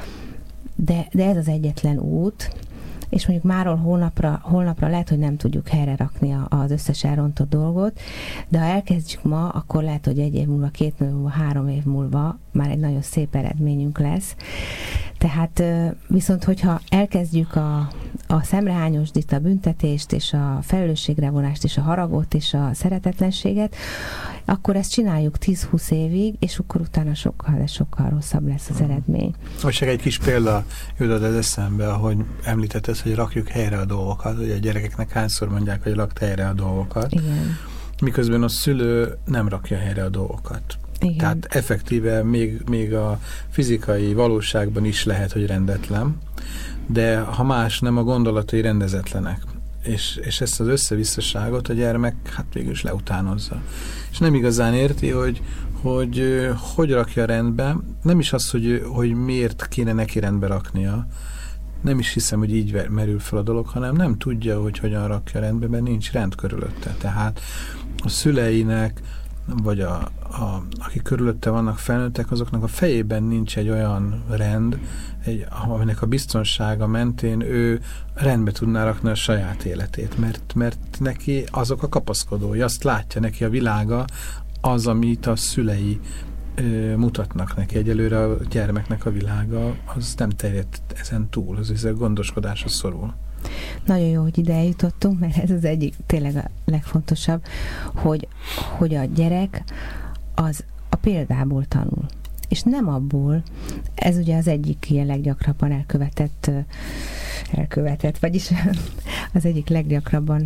de, de ez az egyetlen út, és mondjuk máról holnapra, holnapra lehet, hogy nem tudjuk helyre rakni az összes elrontott dolgot, de ha elkezdjük ma, akkor lehet, hogy egy év múlva, két év múlva, három év múlva már egy nagyon szép eredményünk lesz. Tehát viszont, hogyha elkezdjük a, a szemrehányosdit, a büntetést, és a felelősségre vonást, és a haragot, és a szeretetlenséget, akkor ezt csináljuk tíz-húsz évig, és akkor utána sokkal, sokkal rosszabb lesz az eredmény. Most csak egy kis példa jutott az eszembe, ahogy említetted, hogy rakjuk helyre a dolgokat, hogy a gyerekeknek hányszor mondják, hogy rakd helyre a dolgokat. Igen. Miközben a szülő nem rakja helyre a dolgokat. Igen. Tehát effektíve még, még a fizikai valóságban is lehet, hogy rendetlen, de ha más nem, a gondolatai rendezetlenek. És, és ezt az összevisszaságot a gyermek hát végül is leutánozza. És nem igazán érti, hogy hogy, hogy rakja rendbe, nem is az, hogy, hogy miért kéne neki rendbe raknia, nem is hiszem, hogy így merül fel a dolog, hanem nem tudja, hogy hogyan rakja rendbe, mert nincs rend körülötte. Tehát a szüleinek, vagy a, a, akik körülötte vannak felnőttek, azoknak a fejében nincs egy olyan rend, egy, aminek a biztonsága mentén ő rendbe tudná rakni a saját életét, mert, mert neki azok a kapaszkodói, azt látja neki a világa, az, amit a szülei ö, mutatnak neki. Egyelőre a gyermeknek a világa, az nem terjed ezen túl, az ez a gondoskodásra szorul. Nagyon jó, hogy ide eljutottunk, mert ez az egyik tényleg a legfontosabb, hogy, hogy a gyerek az a példából tanul. És nem abból, ez ugye az egyik ilyen leggyakrabban elkövetett, elkövetett, vagyis az egyik leggyakrabban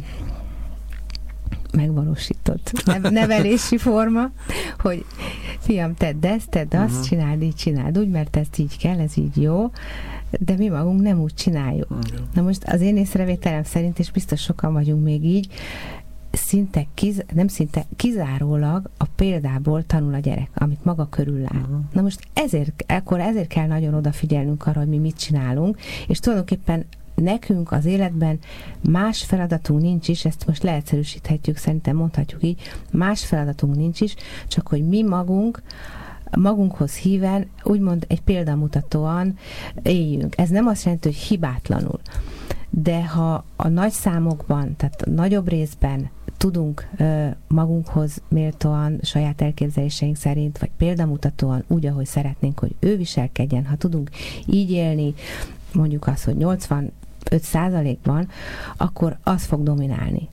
megvalósított nevelési forma, hogy fiam, tedd ezt, tedd azt, uh-huh. csináld így, csináld úgy, mert ezt így kell, ez így jó, de mi magunk nem úgy csináljuk. Uh-huh. Na most az én észrevételem szerint, és biztos sokan vagyunk még így, szinte, kiz, nem szinte, kizárólag a példából tanul a gyerek, amit maga körül lát. Uh-huh. Na most ezért, akkor ezért kell nagyon odafigyelnünk arra, hogy mi mit csinálunk, és tulajdonképpen nekünk az életben más feladatunk nincs is, ezt most leegyszerűsíthetjük, szerintem mondhatjuk így, más feladatunk nincs is, csak hogy mi magunk magunkhoz híven, úgymond egy példamutatóan éljünk. Ez nem azt jelenti, hogy hibátlanul. De ha a nagy számokban, tehát a nagyobb részben tudunk uh, magunkhoz méltóan, saját elképzeléseink szerint, vagy példamutatóan úgy, ahogy szeretnénk, hogy ő viselkedjen, ha tudunk így élni, mondjuk azt, hogy nyolcvanöt százalékban, akkor az fog dominálni.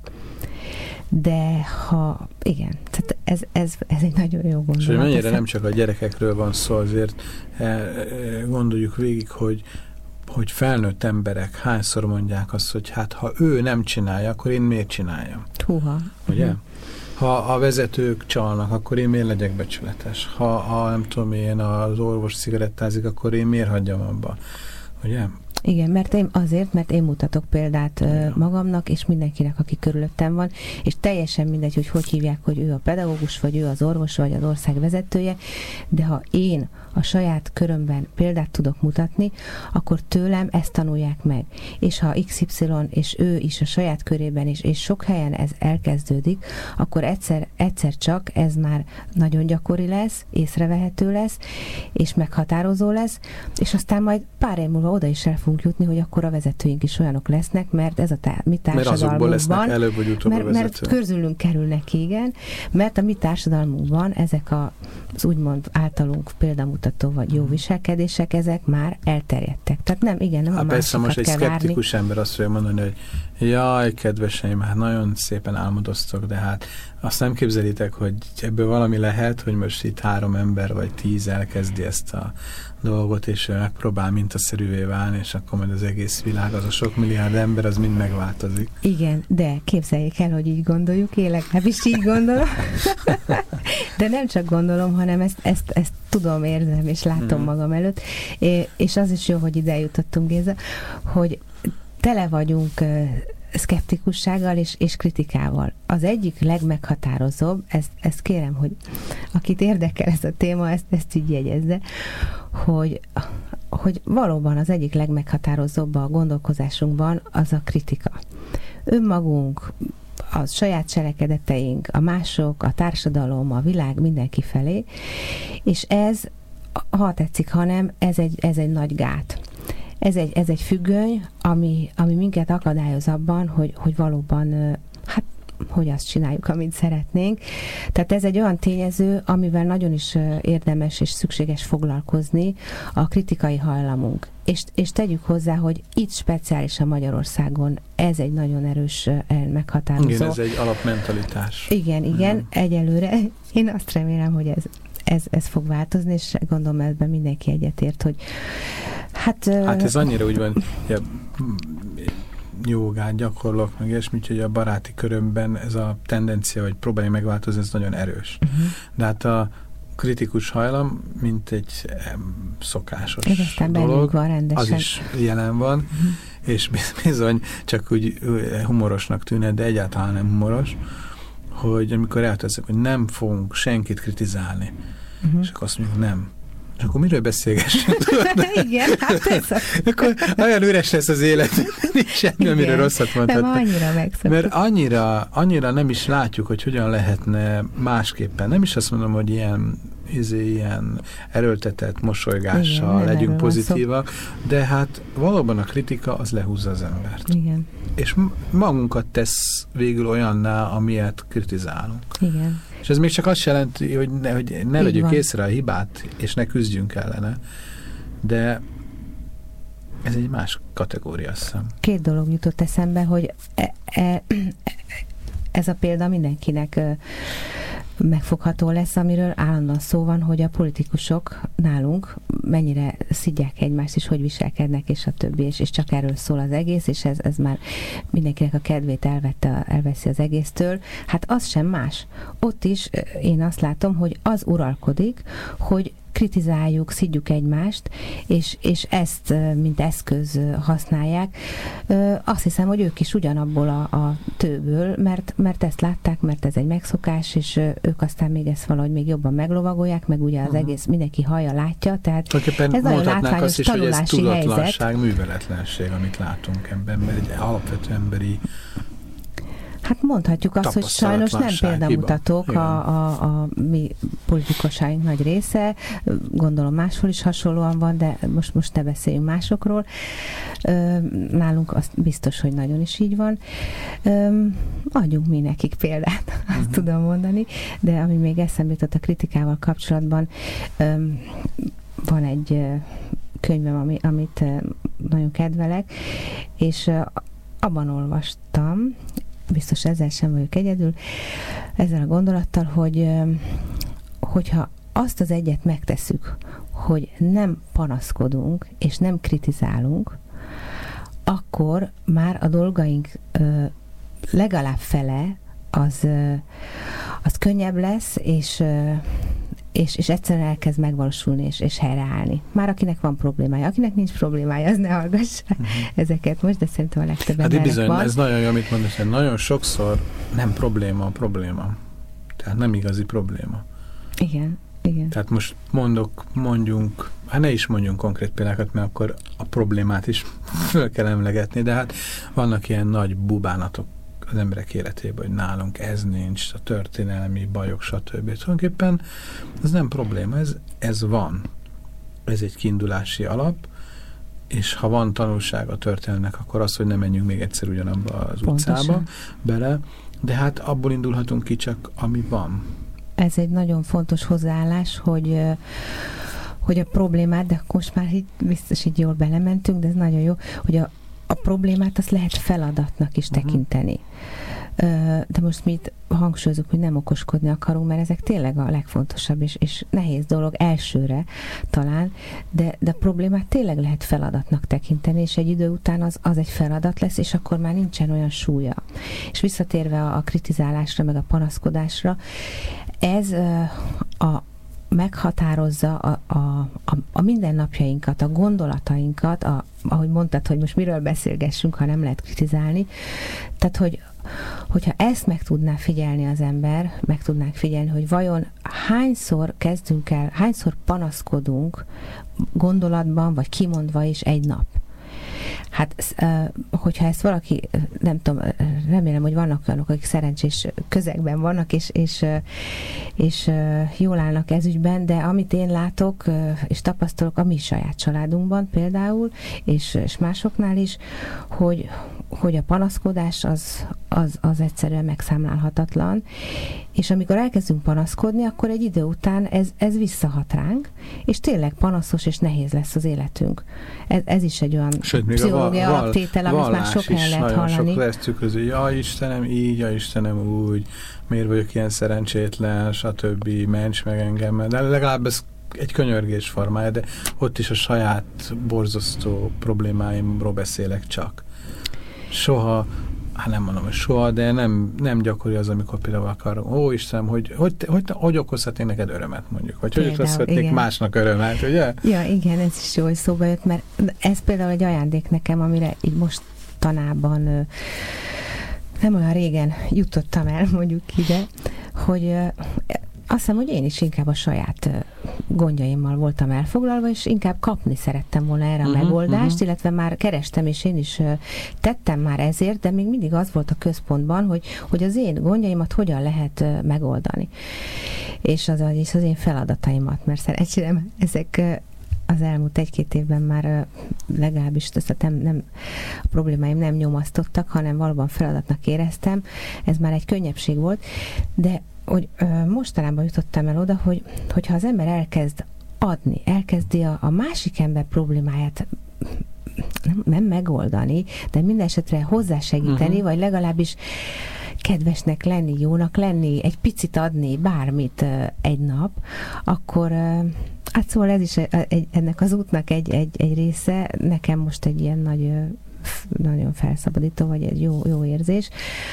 De ha, igen, tehát ez, ez, ez egy nagyon jó gondolat. És hogy mennyire nem csak a gyerekekről van szó, azért gondoljuk végig, hogy hogy felnőtt emberek hányszor mondják azt, hogy hát ha ő nem csinálja, akkor én miért csináljam? Húha. Ugye? Uh-huh. Ha a vezetők csalnak, akkor én miért legyek becsületes? Ha, ha nem tudom én, az orvos cigarettázik, akkor én miért hagyjam abba? Ugye? Igen, mert én azért, mert én mutatok példát ö, magamnak, és mindenkinek, aki körülöttem van, és teljesen mindegy, hogy hogy hívják, hogy ő a pedagógus, vagy ő az orvos, vagy az ország vezetője, de ha én a saját körömben példát tudok mutatni, akkor tőlem ezt tanulják meg. És ha iksz ipszilon, és ő is a saját körében is, és sok helyen ez elkezdődik, akkor egyszer, egyszer csak ez már nagyon gyakori lesz, észrevehető lesz, és meghatározó lesz, és aztán majd pár év múlva oda is el fogunk jutni, hogy akkor a vezetőink is olyanok lesznek, mert ez a tá- mi társadalmunkban, előbb, vagy utóbb mert, mert körzülünk kerülnek, igen, mert a mi társadalmunkban ezek a, az úgymond általunk példamutató vagy jó viselkedések, ezek már elterjedtek. Tehát nem, igen, nem Há, a persze most egy kell szkeptikus várni. ember azt fogja mondani, hogy Jaj, kedveseim, hát nagyon szépen álmodoztok, de hát azt nem képzelitek, hogy ebből valami lehet, hogy most itt három ember vagy tíz elkezdi ezt a dolgot, és megpróbál mintaszerűvé válni, és akkor majd az egész világ, az a sok milliárd ember, az mind megváltozik. Igen, de képzeljék el, hogy így gondoljuk, én legalábbis így gondolom. De nem csak gondolom, hanem ezt, ezt, ezt tudom, érzem, és látom mm. magam előtt. És az is jó, hogy ide jutottunk, Géza, hogy tele vagyunk szkeptikussággal és, és kritikával. Az egyik legmeghatározóbb, ezt, ezt kérem, hogy akit érdekel ez a téma, ezt, ezt így jegyezze, hogy, hogy valóban az egyik legmeghatározóbb a gondolkozásunkban az a kritika. Önmagunk, a saját cselekedeteink, a mások, a társadalom, a világ mindenki felé, és ez, ha tetszik, ha nem, ez egy, ez egy nagy gát. Ez egy, ez egy függöny, ami, ami minket akadályoz abban, hogy, hogy valóban, hát, hogy azt csináljuk, amit szeretnénk. Tehát ez egy olyan tényező, amivel nagyon is érdemes és szükséges foglalkozni, a kritikai hajlamunk. És, és tegyük hozzá, hogy itt speciálisan Magyarországon ez egy nagyon erős meghatározó. Igen, ez egy alapmentalitás. Igen, igen, hmm. egyelőre én azt remélem, hogy ez Ez, ez fog változni, és gondolom ebben mindenki egyetért, hogy hát... Hát ez annyira úgy van, ja, jogát gyakorlok, meg ilyesmi, hogy a baráti körömben ez a tendencia, hogy próbálj megváltozni, ez nagyon erős. Uh-huh. De hát a kritikus hajlam, mint egy szokásos dolog, van, az is jelen van, uh-huh. és bizony csak úgy humorosnak tűnhet, de egyáltalán nem humoros, hogy amikor eltesszük, hogy nem fogunk senkit kritizálni, uh-huh. és akkor azt mondjuk nem. És akkor miről beszélgessünk? Igen, hát ez a... Akkor olyan üres lesz az élet, nincs semmi, amiről rosszat mondhatnak. annyira megszoktuk. Mert annyira, annyira nem is látjuk, hogy hogyan lehetne másképpen. Nem is azt mondom, hogy ilyen, izé, ilyen erőltetett mosolygással igen, legyünk pozitívak, de hát valóban a kritika az lehúzza az embert. Igen. És magunkat tesz végül olyanná, amilyet kritizálunk. Igen. És ez még csak azt jelenti, hogy ne, hogy ne vegyük észre a hibát, és ne küzdjünk ellene. De ez egy más kategória, azt hiszem. Két dolog jutott eszembe, hogy e, e, ez a példa mindenkinek megfogható lesz, amiről állandóan szó van, hogy a politikusok nálunk mennyire szidják egymást, és hogy viselkednek, és a többi, és, és csak erről szól az egész, és ez, ez már mindenkinek a kedvét elvette, elveszi az egésztől. Hát az sem más. Ott is én azt látom, hogy az uralkodik, hogy kritizáljuk, szidjuk egymást, és, és ezt, mint eszköz használják. Azt hiszem, hogy ők is ugyanabból a, a tőből, mert, mert ezt látták, mert ez egy megszokás, és ők aztán még ezt valahogy még jobban meglovagolják, meg ugye az uh-huh. egész mindenki hallja, látja, tehát ez nagyon látványos is, tanulási hogy ez tudatlanság, helyzet. Műveletlenség, amit látunk ebben, mert egy alapvető emberi Hát mondhatjuk azt, hogy sajnos nem példamutatók a, a, a mi politikusaink nagy része. Gondolom máshol is hasonlóan van, de most, most ne beszéljünk másokról. Nálunk azt biztos, hogy nagyon is így van. Adjunk mi nekik példát, azt uh-huh. tudom mondani, de ami még eszembe jutott a kritikával kapcsolatban, van egy könyvem, ami, amit nagyon kedvelek, és abban olvastam, biztos ezzel sem vagyok egyedül, ezzel a gondolattal, hogy hogyha azt az egyet megtesszük, hogy nem panaszkodunk, és nem kritizálunk, akkor már a dolgaink legalább fele az, az könnyebb lesz, és És, és egyszerűen elkezd megvalósulni és, és helyreállni. Már akinek van problémája, akinek nincs problémája, az ne hallgassa uh-huh. ezeket most, de szerintem a legtöbb hát embernek bizony, van. Ez nagyon jó, amit mondasz, hogy nagyon sokszor nem probléma a probléma. Tehát nem igazi probléma. Igen, igen. Tehát most mondok, mondjunk, hát ne is mondjunk konkrét példákat, mert akkor a problémát is föl kell emlegetni, de hát vannak ilyen nagy bubánatok az emberek életében, hogy nálunk ez nincs, a történelmi bajok, stb. Tulajdonképpen ez nem probléma, ez, ez van. Ez egy kiindulási alap, és ha van tanulság a történelmnek, akkor az, hogy ne menjünk még egyszer ugyanabba az Pontosan. utcába bele, de hát abból indulhatunk ki csak, ami van. Ez egy nagyon fontos hozzáállás, hogy hogy a problémát, de most már így biztos így jól belementünk, de ez nagyon jó, hogy a a a problémát azt lehet feladatnak is uh-huh. tekinteni. De most mi itt hangsúlyozunk, hogy nem okoskodni akarunk, mert ezek tényleg a legfontosabb és, és nehéz dolog elsőre talán, de, de a problémát tényleg lehet feladatnak tekinteni, és egy idő után az, az egy feladat lesz, és akkor már nincsen olyan súlya. És visszatérve a, a kritizálásra, meg a panaszkodásra, ez a meghatározza a, a, a, a mindennapjainkat, a gondolatainkat, a, ahogy mondtad, hogy most miről beszélgessünk, ha nem lehet kritizálni. Tehát, hogy hogyha ezt meg tudná figyelni az ember, meg tudnánk figyelni, hogy vajon hányszor kezdünk el, hányszor panaszkodunk gondolatban, vagy kimondva is egy nap. Hát, hogyha ezt valaki, nem tudom, remélem, hogy vannak olyanok, akik szerencsés közegben vannak, és, és, és jól állnak ez ügyben, de amit én látok, és tapasztalok a mi saját családunkban például, és, és másoknál is, hogy, hogy a panaszkodás az, az, az egyszerűen megszámlálhatatlan, és amikor elkezdünk panaszkodni, akkor egy idő után ez, ez visszahat ránk, és tényleg panaszos és nehéz lesz az életünk. Ez, ez is egy olyan Sőt, pszichológiai alaptétel, amit már sok el lehet hallani. Sok lesz tükröző, ja Istenem így, ja Istenem úgy, miért vagyok ilyen szerencsétlen, stb. Ments meg engem, de legalább ez egy könyörgés formája, de ott is a saját borzasztó problémáimról beszélek csak. Soha, hát nem mondom, hogy soha, de nem, nem gyakori az, amikor például akarom, ó Istenem, hogy hogy, hogy, hogy okozhatnék neked örömet, mondjuk, vagy például, hogy okozhatnék másnak örömet, ugye? Ja, igen, ez is jó, hogy szóba jött, mert ez például egy ajándék nekem, amire így mostanában nem olyan régen jutottam el, mondjuk ide, hogy azt hiszem, hogy én is inkább a saját gondjaimmal voltam elfoglalva, és inkább kapni szerettem volna erre a uh-huh, megoldást, uh-huh. illetve már kerestem, és én is tettem már ezért, de még mindig az volt a központban, hogy, hogy az én gondjaimat hogyan lehet megoldani. És az, az én feladataimat, mert szerencsére ezek az elmúlt egy-két évben már legalábbis nem, nem, a problémáim nem nyomasztottak, hanem valóban feladatnak éreztem. Ez már egy könnyebbség volt, de hogy ö, mostanában jutottam el oda, hogy, hogyha az ember elkezd adni, elkezdi a, a másik ember problémáját nem, nem megoldani, de minden esetre hozzásegíteni, uh-huh. vagy legalábbis kedvesnek lenni, jónak lenni, egy picit adni bármit ö, egy nap, akkor ö, hát szóval ez is egy, ennek az útnak egy, egy, egy része, nekem most egy ilyen nagy, ö, nagyon felszabadító, vagy egy jó, jó érzés.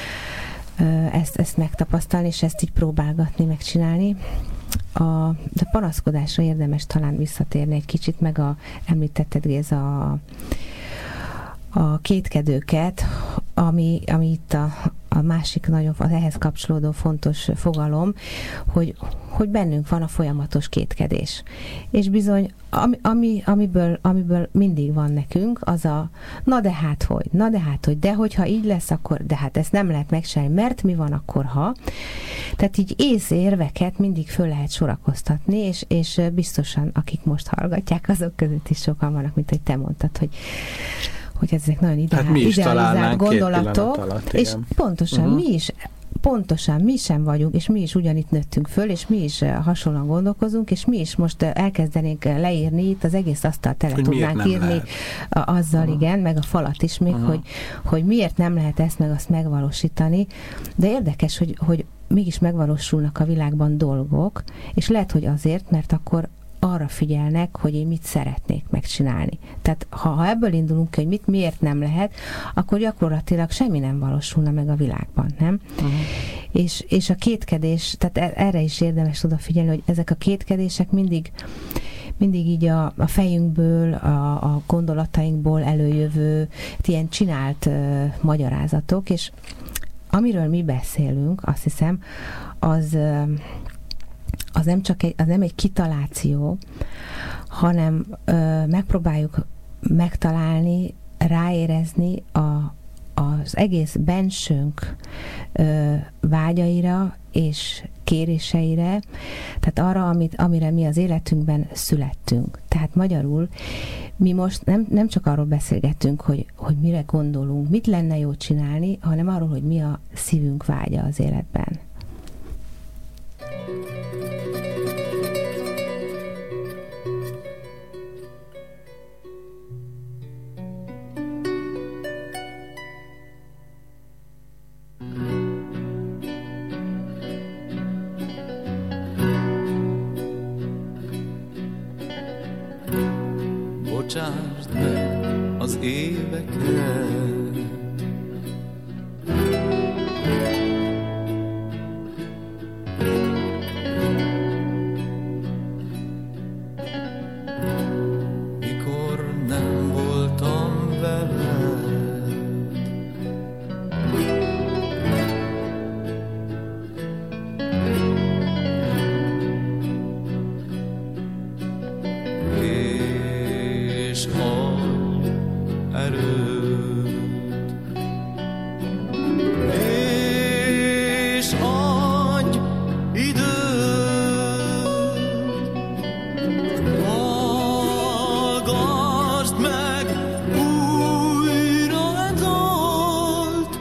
Ezt, ezt megtapasztalni, és ezt így próbálgatni, megcsinálni. A, de panaszkodásra érdemes talán visszatérni egy kicsit, meg a, említetted Géza a, a kétkedőket, ami, ami itt a, a másik nagyon, az ehhez kapcsolódó fontos fogalom, hogy, hogy bennünk van a folyamatos kétkedés. És bizony, ami, ami, amiből, amiből mindig van nekünk, az a na de hát hogy, na de hát hogy, de hogyha így lesz, akkor de hát ezt nem lehet megcsinálni, mert mi van akkor, ha. Tehát így észérveket mindig föl lehet sorakoztatni, és, és biztosan, akik most hallgatják, azok között is sokan vannak, mint hogy te mondtad, hogy hogy ezek nagyon ideál, hát idealizált gondolatok, alatt, és pontosan uh-huh. mi is pontosan mi sem vagyunk, és mi is ugyanitt nőttünk föl, és mi is hasonlóan gondolkozunk, és mi is most elkezdenénk leírni, itt az egész asztalt tele hogy tudnánk írni lehet. azzal, uh-huh. igen, meg a falat is még, uh-huh. hogy, hogy miért nem lehet ezt meg azt megvalósítani, de érdekes, hogy, hogy mégis megvalósulnak a világban dolgok, és lehet, hogy azért, mert akkor arra figyelnek, hogy én mit szeretnék megcsinálni. Tehát ha, ha ebből indulunk, hogy mit miért nem lehet, akkor gyakorlatilag semmi nem valósulna meg a világban, nem? Uh-huh. És, és a kétkedés, tehát erre is érdemes odafigyelni, hogy ezek a kétkedések mindig mindig így a, a fejünkből, a, a gondolatainkból előjövő ilyen csinált uh, magyarázatok, és amiről mi beszélünk, azt hiszem, az uh, az nem csak egy, az nem egy kitaláció, hanem ö, megpróbáljuk megtalálni, ráérezni a, az egész bensőnk ö, vágyaira és kéréseire, tehát arra, amit, amire mi az életünkben születtünk. Tehát magyarul mi most nem, nem csak arról beszélgetünk, hogy, hogy mire gondolunk, mit lenne jó csinálni, hanem arról, hogy mi a szívünk vágya az életben. Bocsásd meg az éveket, mikor nem voltam veled. És adj erőt, és adj időt, hallgassd meg újra a dalt.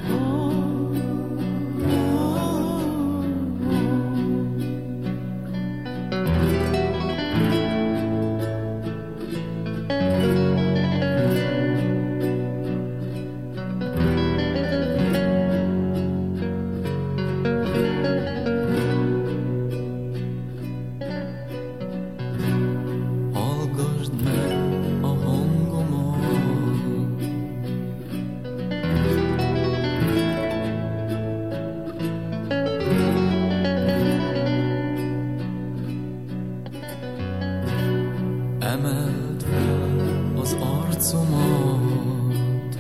Hallgassd meg a hangomat, emeld fel az arcomat,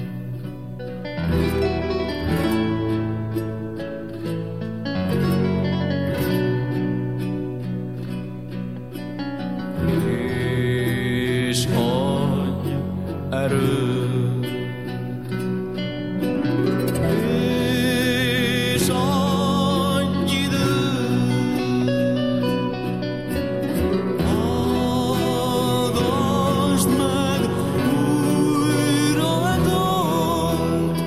és adj erőt, és adj időt, hallgassd meg újra a dalt.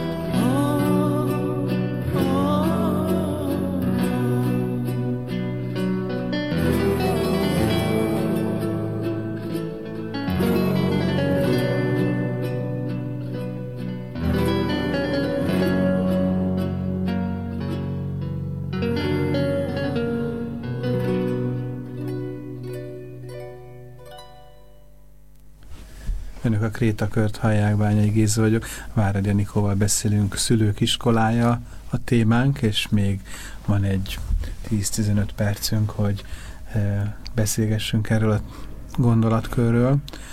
Önök a Krétakört hallják, Bányai Géza vagyok. Váradi Anikóval beszélünk, szülők iskolája a témánk, és még van egy tíz-tizenöt percünk, hogy e, beszélgessünk erről a gondolatkörről.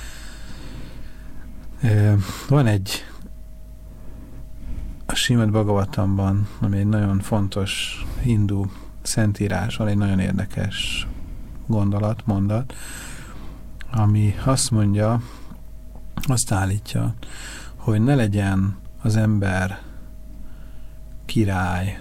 E, van egy a Srimad Bhagavatamban, ami egy nagyon fontos hindu szentírás, van egy nagyon érdekes gondolat, mondat, ami azt mondja, azt állítja, hogy ne legyen az ember király,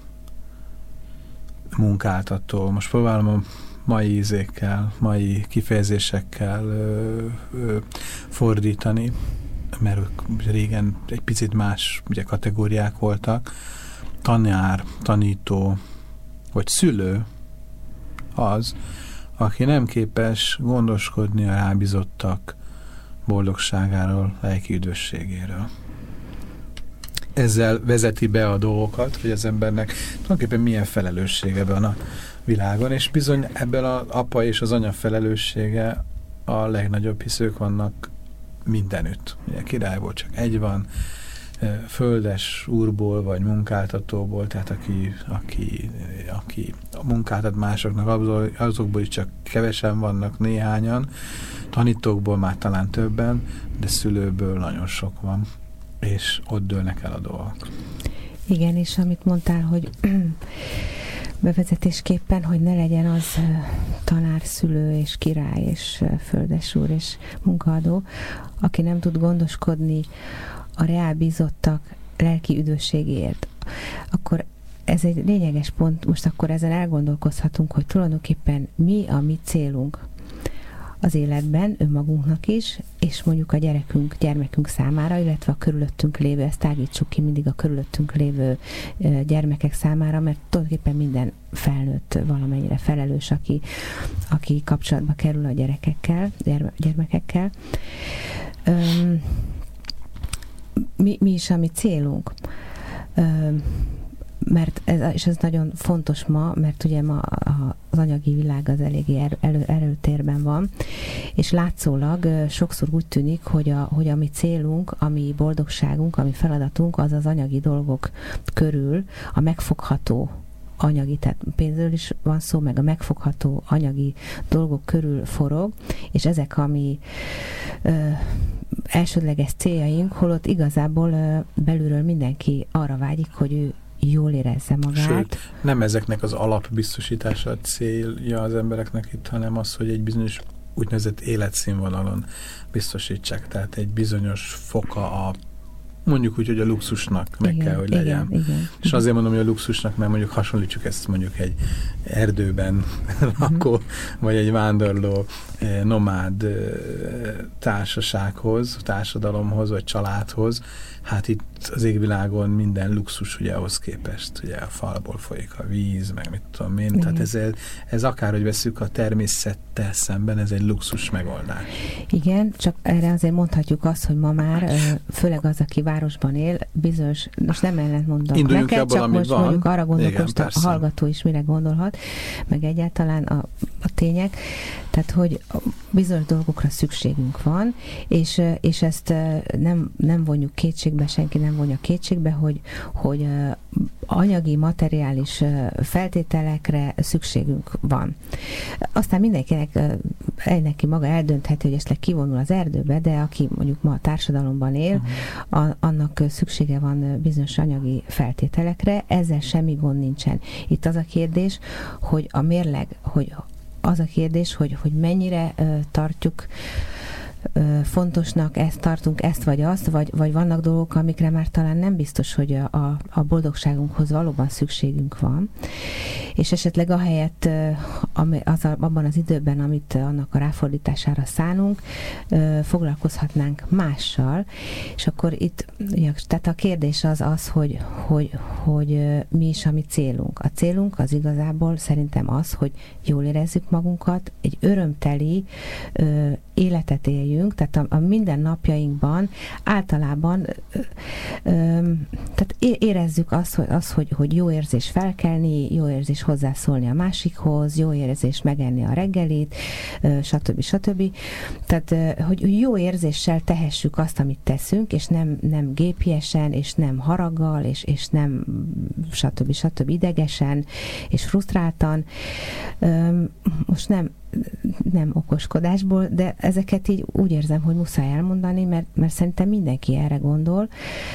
munkáltató. Most próbálom a mai ízékkel, mai kifejezésekkel ö, ö, fordítani, mert ők régen egy picit más ugye, kategóriák voltak. Tanár, tanító, vagy szülő az, aki nem képes gondoskodni a rábízottak boldogságáról, lelki üdvösségéről. Ezzel vezeti be a dolgokat, hogy az embernek tulajdonképpen milyen felelőssége van a világon, és bizony ebben az apa és az anya felelőssége a legnagyobb, hisz ők vannak mindenütt. Ugye királyból csak egy van, földes úrból vagy munkáltatóból, tehát aki, aki, aki munkáltat másoknak, azokból is csak kevesen vannak, néhányan, tanítókból már talán többen, de szülőből nagyon sok van, és ott dőlnek el a dolgok. Igen, és amit mondtál, hogy bevezetésképpen, hogy ne legyen az tanár, szülő és király és földesúr és munkaadó, aki nem tud gondoskodni a reálbízottak lelki üdvösségéért, akkor ez egy lényeges pont, most akkor ezen elgondolkozhatunk, hogy tulajdonképpen mi a mi célunk az életben, önmagunknak is, és mondjuk a gyerekünk, gyermekünk számára, illetve a körülöttünk lévő, ezt tágítsuk ki mindig a körülöttünk lévő gyermekek számára, mert tulajdonképpen minden felnőtt valamennyire felelős, aki, aki kapcsolatba kerül a gyerekekkel, gyermekekkel. Mi, mi is a mi célunk? mert ez, és ez nagyon fontos ma, mert ugye ma az anyagi világ az eléggé erő, elő, erőtérben van, és látszólag sokszor úgy tűnik, hogy a, hogy a mi célunk, a mi boldogságunk, a mi feladatunk az az anyagi dolgok körül, a megfogható anyagi, tehát pénzről is van szó, meg a megfogható anyagi dolgok körül forog, és ezek a mi ö, elsődleges céljaink, holott igazából ö, belülről mindenki arra vágyik, hogy ő jól érezze magát. Sőt, nem ezeknek az alapbiztosítása a célja az embereknek itt, hanem az, hogy egy bizonyos úgynevezett életszínvonalon biztosítsák. Tehát egy bizonyos foka a mondjuk úgy, hogy a luxusnak meg igen, kell, hogy legyen. Igen, igen. És azért mondom, hogy a luxusnak, mert mondjuk hasonlítsuk ezt mondjuk egy erdőben lakó, uh-huh. vagy egy vándorló nomád társasághoz, társadalomhoz, vagy családhoz. Hát itt az égvilágon minden luxus ugye ahhoz képest, ugye a falból folyik a víz, meg mit tudom én. Igen. Tehát ez, ez akárhogy veszük a természettel szemben, ez egy luxus megoldás. Igen, csak erre azért mondhatjuk azt, hogy ma már, főleg az, aki városban él, bizonyos, most nem ellent mondom Induljunk neked, abból, csak most van. mondjuk arra gondolok, igen, most persze. A hallgató is mire gondolhat, meg egyáltalán a, a tények. Tehát, hogy bizonyos dolgokra szükségünk van, és, és ezt nem, nem vonjuk kétségbe, senki nem vonja kétségbe, hogy, hogy anyagi, materiális feltételekre szükségünk van. Aztán mindenkinek neki maga eldöntheti, hogy esetleg kivonul az erdőbe, de aki mondjuk ma a társadalomban él, uh-huh. a, annak szüksége van bizonyos anyagi feltételekre, ezzel semmi gond nincsen. Itt az a kérdés, hogy a mérleg, hogy az a kérdés, hogy, hogy mennyire uh, tartjuk uh, fontosnak, ezt tartunk, ezt vagy azt, vagy, vagy vannak dolgok, amikre már talán nem biztos, hogy a, a, a boldogságunkhoz valóban szükségünk van. És esetleg ahelyett uh, az a, abban az időben, amit annak a ráfordítására szánunk, uh, foglalkozhatnánk mással, és akkor itt, ja, tehát a kérdés az az, hogy, hogy, hogy uh, mi is a mi célunk. A célunk az igazából szerintem az, hogy jól érezzük magunkat, egy örömteli ö, életet éljünk, tehát a, a mindennapjainkban általában ö, ö, tehát érezzük azt, hogy, az, hogy, hogy jó érzés felkelni, jó érzés hozzászólni a másikhoz, jó érzés megenni a reggelit, ö, stb. stb. Tehát, ö, hogy jó érzéssel tehessük azt, amit teszünk, és nem, nem gépiesen, és nem haraggal, és, és nem stb. stb. Idegesen, és frusztráltan. Ö, most nem nem okoskodásból, de ezeket így úgy érzem, hogy muszáj elmondani, mert, mert szerintem mindenki erre gondol.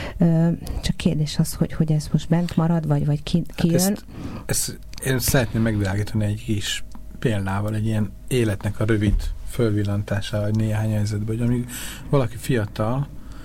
Csak kérdés az, hogy, hogy ez most bent marad, vagy, vagy ki, ki jön. Hát ezt, ezt én szeretném megvilágítani egy kis példával, egy ilyen életnek a rövid fölvillantásával, vagy néhány helyzetben, hogy amíg valaki fiatal,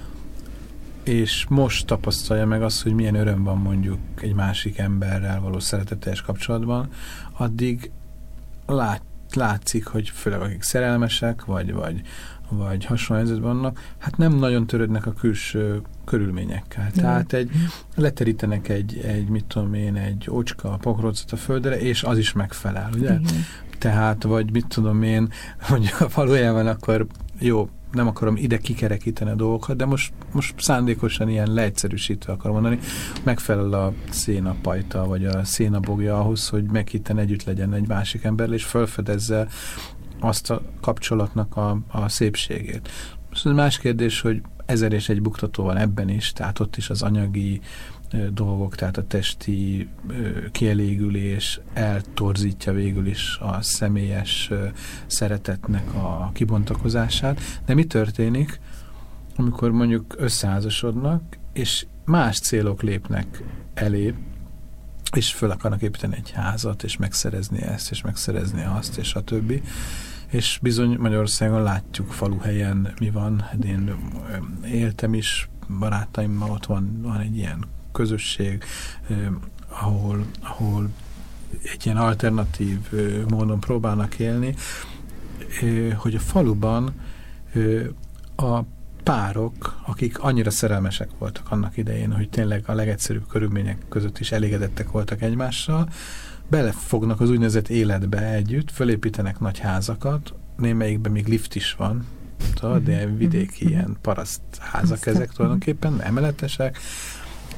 és most tapasztalja meg azt, hogy milyen öröm van mondjuk egy másik emberrel való szeretetteljes kapcsolatban, addig lát látszik, hogy főleg akik szerelmesek, vagy, vagy, vagy hasonló helyzetben vannak, hát nem nagyon törődnek a külső körülményekkel. Mm. Tehát egy, leterítenek egy, egy, mit tudom én, egy ócska, pokrócot a földre, és az is megfelel, ugye? Mm. Tehát, vagy mit tudom én, mondjuk valójában akkor jó, nem akarom ide kikerekíteni a dolgokat, de most, most szándékosan ilyen leegyszerűsítve akarom mondani, megfelel a szénapajta, vagy a szénabogja ahhoz, hogy meghitten együtt legyen egy másik emberrel, és felfedezze azt a kapcsolatnak a, a szépségét. Most ez más kérdés, hogy ezer és egy buktató van ebben is, tehát ott is az anyagi ö, dolgok, tehát a testi ö, kielégülés eltorzítja végül is a személyes ö, szeretetnek a kibontakozását. De mi történik, amikor mondjuk összeházasodnak, és más célok lépnek elé, és föl akarnak építeni egy házat, és megszerezni ezt, és megszerezni azt, és a többi. És bizony Magyarországon látjuk faluhelyen mi van. Hát én éltem is, barátaimmal ott van, van egy ilyen közösség, eh, ahol, ahol egy ilyen alternatív eh, módon próbálnak élni, eh, hogy a faluban eh, a párok, akik annyira szerelmesek voltak annak idején, hogy tényleg a legegyszerűbb körülmények között is elégedettek voltak egymással, belefognak az úgynevezett életbe együtt, fölépítenek nagy házakat, némelyikben még lift is van, tudod, de vidéki ilyen paraszt házak ezek tulajdonképpen, emeletesek,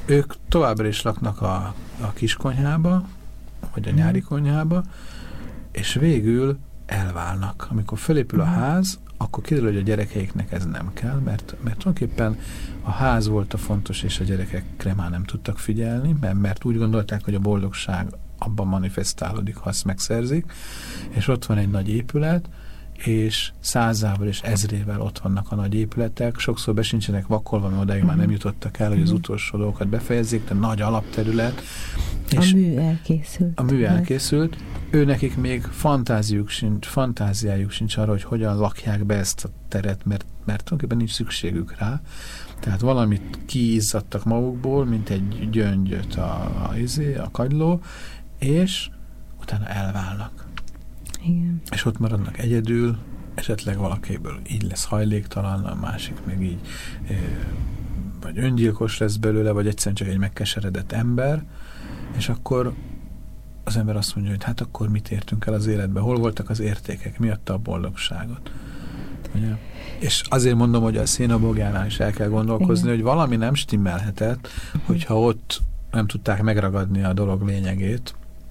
ők továbbra is laknak a, a kiskonyhába, vagy a nyári konyhába, és végül elválnak. Amikor fölépül a ház, akkor kiderül, hogy a gyerekeiknek ez nem kell, mert, mert tulajdonképpen a ház volt a fontos, és a gyerekekre már nem tudtak figyelni, mert, mert úgy gondolták, hogy a boldogság abban manifestálódik, ha azt megszerzik, és ott van egy nagy épület, és százával és ezrével ott vannak a nagy épületek, sokszor besincsenek vakolva, mert odáig már nem jutottak el, hogy az utolsó dolgokat befejezzék, de nagy alapterület. És a mű elkészült. A mű elkészült. Ő nekik még fantáziuk sincs, fantáziájuk sincs arra, hogy hogyan lakják be ezt a teret, mert, mert tulajdonképpen nincs szükségük rá. Tehát valamit kiizzadtak magukból, mint egy gyöngyöt a, a, a, a kagyló, és utána elválnak. Igen. És ott maradnak egyedül, esetleg valakiből így lesz hajléktalan, a másik meg így vagy öngyilkos lesz belőle, vagy egyszerűen csak egy megkeseredett ember, és akkor az ember azt mondja, hogy hát akkor mit értünk el az életbe, hol voltak az értékek, mi adta a boldogságot. Ugye? És azért mondom, hogy a szénabogjánál is el kell gondolkozni, igen, hogy valami nem stimmelhetett, hogyha ott nem tudták megragadni a dolog lényegét,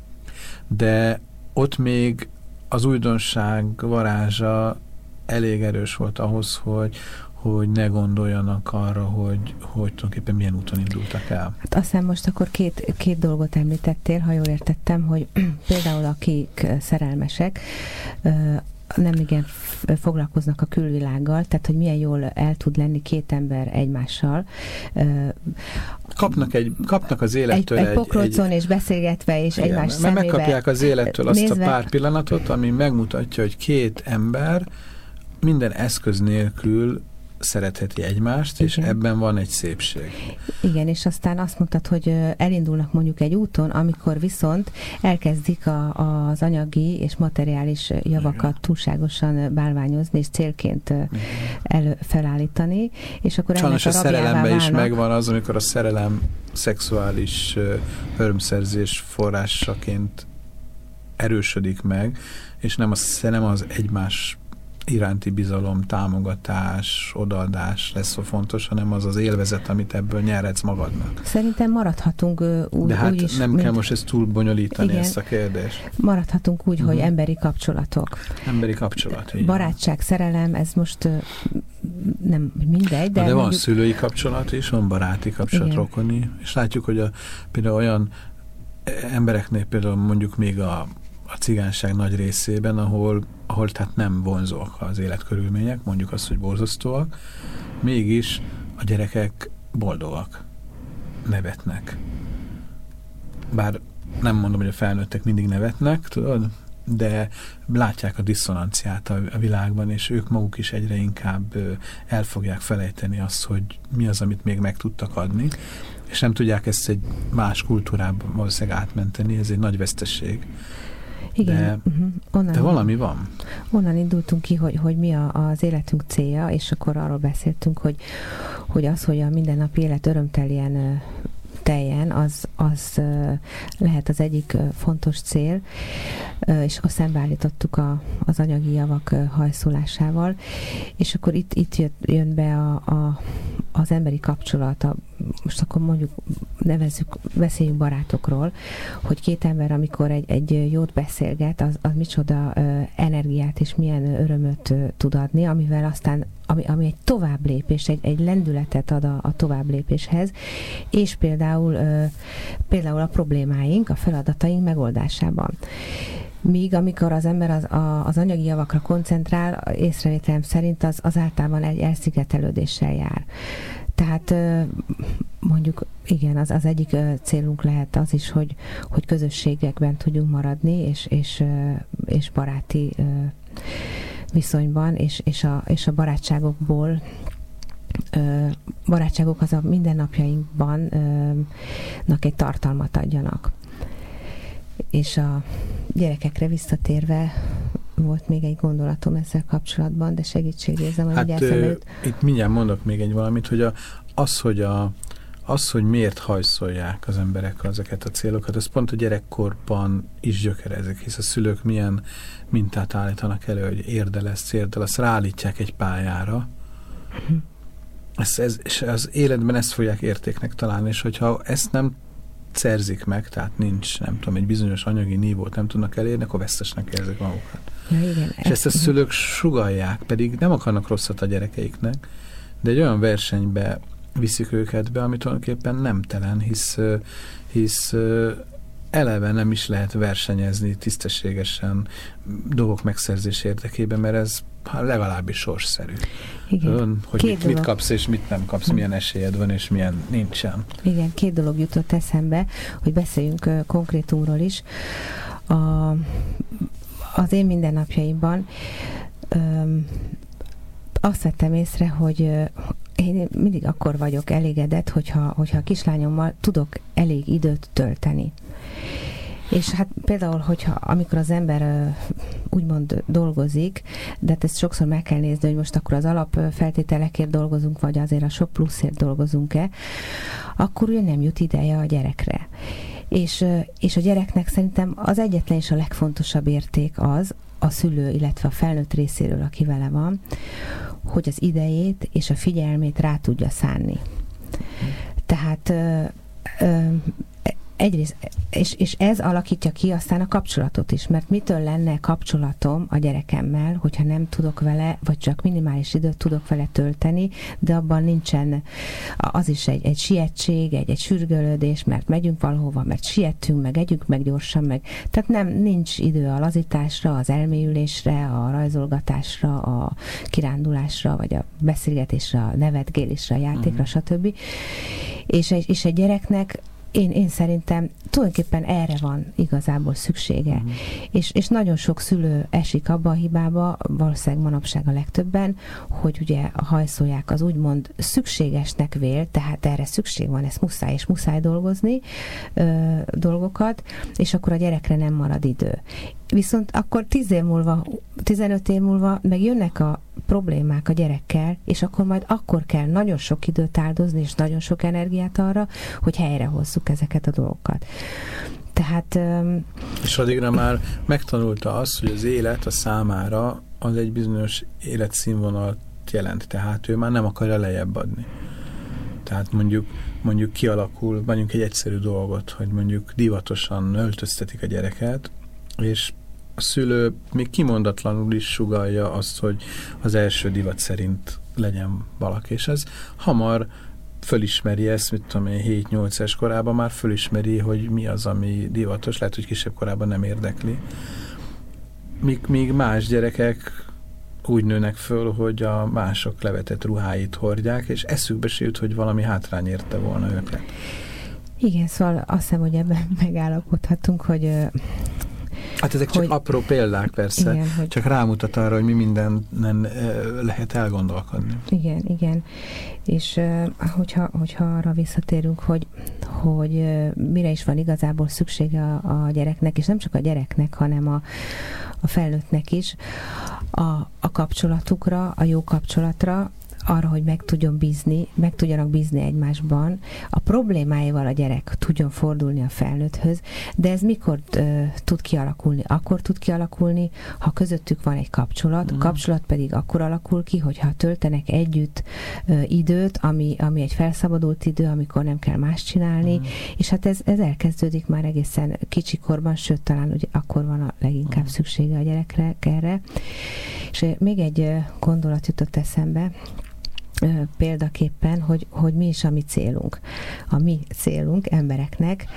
de ott még az újdonság varázsa elég erős volt ahhoz, hogy, hogy ne gondoljanak arra, hogy, hogy tulajdonképpen milyen úton indultak el. Hát aztán most akkor két, két dolgot említettél, ha jól értettem, hogy például akik szerelmesek, nem igen foglalkoznak a külvilággal, tehát hogy milyen jól el tud lenni két ember egymással. Kapnak, egy, kapnak az élettől egy, egy... egy pokrócon egy, és beszélgetve, és igen, egymás szemébe megkapják az élettől azt nézve, a pár pillanatot, ami megmutatja, hogy két ember minden eszköz nélkül szeretheti egymást, igen, és ebben van egy szépség. Igen, és aztán azt mondtad, hogy elindulnak mondjuk egy úton, amikor viszont elkezdik a, az anyagi és materiális javakat, igen, túlságosan bálványozni, és célként elő, felállítani, és akkor sajnos a szerelemben is megvan az, amikor a szerelem szexuális örömszerzés forrásaként erősödik meg, és nem az, nem az egymás iránti bizalom, támogatás, odaadás lesz a fontos, hanem az az élvezet, amit ebből nyerhetsz magadnak. Szerintem maradhatunk úgy, De hát úgy is, nem mint, kell most ezt túl bonyolítani, igen, ezt a kérdést. Maradhatunk úgy, uh-huh, hogy emberi kapcsolatok. Emberi kapcsolat. Barátság, szerelem, ez most nem mindegy, de... De van mondjuk... szülői kapcsolat is, van baráti kapcsolat, igen, rokoni, és látjuk, hogy a, például olyan embereknél például mondjuk még a a cigányság nagy részében, ahol, ahol tehát nem vonzóak az életkörülmények, mondjuk azt, hogy borzasztóak, mégis a gyerekek boldogak, nevetnek. Bár nem mondom, hogy a felnőttek mindig nevetnek, tudod, de látják a diszonanciát a, a világban, és ők maguk is egyre inkább el fogják felejteni azt, hogy mi az, amit még meg tudtak adni, és nem tudják ezt egy más kultúrában valószínűleg átmenteni, ez egy nagy veszteség. Igen, de, uh-huh. onnan, de valami van. Onnan indultunk ki, hogy, hogy mi a, az életünk célja, és akkor arról beszéltünk, hogy, hogy az, hogy a mindennapi élet örömteljen teljen, az, az lehet az egyik fontos cél, és akkor szembeállítottuk a, az anyagi javak hajszolásával, és akkor itt, itt jött, jön be a, a, az emberi kapcsolat, a, most akkor mondjuk nevezzük, beszéljünk barátokról, hogy két ember, amikor egy, egy jót beszélget, az, az micsoda ö, energiát és milyen örömöt ö, tud adni, amivel aztán, ami, ami egy tovább lépés, egy, egy lendületet ad a, a tovább lépéshez, és például, ö, például a problémáink, a feladataink megoldásában. Míg amikor az ember az, a, az anyagi javakra koncentrál, észrevételem szerint az, az általában egy elszigetelődéssel jár. Tehát mondjuk igen, az, az egyik célunk lehet az is, hogy, hogy közösségekben tudjunk maradni, és, és, és baráti viszonyban, és, és, a, és a barátságokból barátságok az a mindennapjainkban egy tartalmat adjanak. És a gyerekekre visszatérve volt még egy gondolatom ezzel kapcsolatban, de segítségérzem, hogy hát ö, itt mindjárt mondok még egy valamit, hogy a, az, hogy a, az, hogy miért hajszolják az emberek ezeket a célokat, ez pont a gyerekkorban is gyökerezik, hisz a szülők milyen mintát állítanak elő, hogy érde lesz, érde lesz, ráállítják egy pályára, uh-huh. ez, ez, és az életben ezt fogják értéknek találni, és hogyha ezt nem szerzik meg, tehát nincs, nem tudom, egy bizonyos anyagi nívót nem tudnak elérni, akkor vesztesnek érzik magukat. Ja, igen, és ezt a szülők sugallják, pedig nem akarnak rosszat a gyerekeiknek, de egy olyan versenybe viszik őket be, ami tulajdonképpen nemtelen, hisz, hisz eleve nem is lehet versenyezni tisztességesen dolgok megszerzés érdekében, mert ez legalábbis sorsszerű. Igen. Hogy mit, mit kapsz és mit nem kapsz, milyen esélyed van és milyen nincsen. Igen, két dolog jutott eszembe, hogy beszéljünk uh, konkrétumról is. A, az én mindennapjaimban um, azt vettem észre, hogy uh, én mindig akkor vagyok elégedett, hogyha, hogyha a kislányommal tudok elég időt tölteni. És hát például, hogyha amikor az ember uh, úgymond dolgozik, de hát ezt sokszor meg kell nézni, hogy most akkor az alapfeltételekért dolgozunk, vagy azért a sok pluszért dolgozunk-e, akkor ugye nem jut ideje a gyerekre. És, uh, és a gyereknek szerintem az egyetlen és a legfontosabb érték az, a szülő, illetve a felnőtt részéről, aki vele van, hogy az idejét és a figyelmét rá tudja szánni. Tehát uh, uh, egyrészt, és, és ez alakítja ki aztán a kapcsolatot is, mert mitől lenne kapcsolatom a gyerekemmel, hogyha nem tudok vele, vagy csak minimális időt tudok vele tölteni, de abban nincsen, az is egy, egy sietség, egy, egy sürgölődés, mert megyünk valahova, mert sietünk, meg együnk meg gyorsan, meg, tehát nem, nincs idő a lazításra, az elmélyülésre, a rajzolgatásra, a kirándulásra, vagy a beszélgetésre, a nevetgélésre, a játékra, uh-huh. stb. És egy, és egy gyereknek Én, én szerintem tulajdonképpen erre van igazából szüksége. Mm. És, és nagyon sok szülő esik abba a hibába, valószínűleg manapság a legtöbben, hogy ugye hajszolják az úgymond szükségesnek vél, tehát erre szükség van, ezt muszáj és muszáj dolgozni ö, dolgokat, és akkor a gyerekre nem marad idő. Viszont akkor tíz év múlva, tizenöt év múlva meg jönnek a problémák a gyerekkel, és akkor majd akkor kell nagyon sok időt áldozni, és nagyon sok energiát arra, hogy helyrehozzuk ezeket a dolgokat. Tehát... És addigra már megtanulta azt, hogy az élet a számára az egy bizonyos életszínvonalat jelent, tehát ő már nem akarja lejjebb adni. Tehát mondjuk, mondjuk kialakul, mondjuk egy egyszerű dolgot, hogy mondjuk divatosan öltöztetik a gyereket, és a szülő még kimondatlanul is sugallja azt, hogy az első divat szerint legyen valaki, és ez hamar fölismeri ezt, mit tudom én, hét-nyolc éves korában már fölismeri, hogy mi az, ami divatos, lehet, hogy kisebb korában nem érdekli. Míg, míg más gyerekek úgy nőnek föl, hogy a mások levetett ruháit hordják, és eszükbe se jut, hogy valami hátrány érte volna őket. Igen, szóval azt hiszem, hogy ebben megállapodhatunk, hogy hát ezek csak hogy, apró példák persze, igen, hogy, csak rámutat arra, hogy mi mindenen lehet elgondolkodni. Igen, igen. És hogyha, hogyha arra visszatérünk, hogy, hogy mire is van igazából szüksége a, a gyereknek, és nem csak a gyereknek, hanem a, a felnőttnek is, a, a kapcsolatukra, a jó kapcsolatra, arra, hogy meg tudjon bízni, meg tudjanak bízni egymásban, a problémáival a gyerek tudjon fordulni a felnőtthöz, de ez mikor uh, tud kialakulni? Akkor tud kialakulni, ha közöttük van egy kapcsolat, mm. a kapcsolat pedig akkor alakul ki, hogyha töltenek együtt uh, időt, ami, ami egy felszabadult idő, amikor nem kell más csinálni, mm. és hát ez, ez elkezdődik már egészen kicsikorban, sőt, talán ugye akkor van a leginkább mm. szüksége a gyerekre erre. És uh, még egy uh, gondolat jutott eszembe, példaképpen, hogy, hogy mi is a mi célunk. A mi célunk embereknek.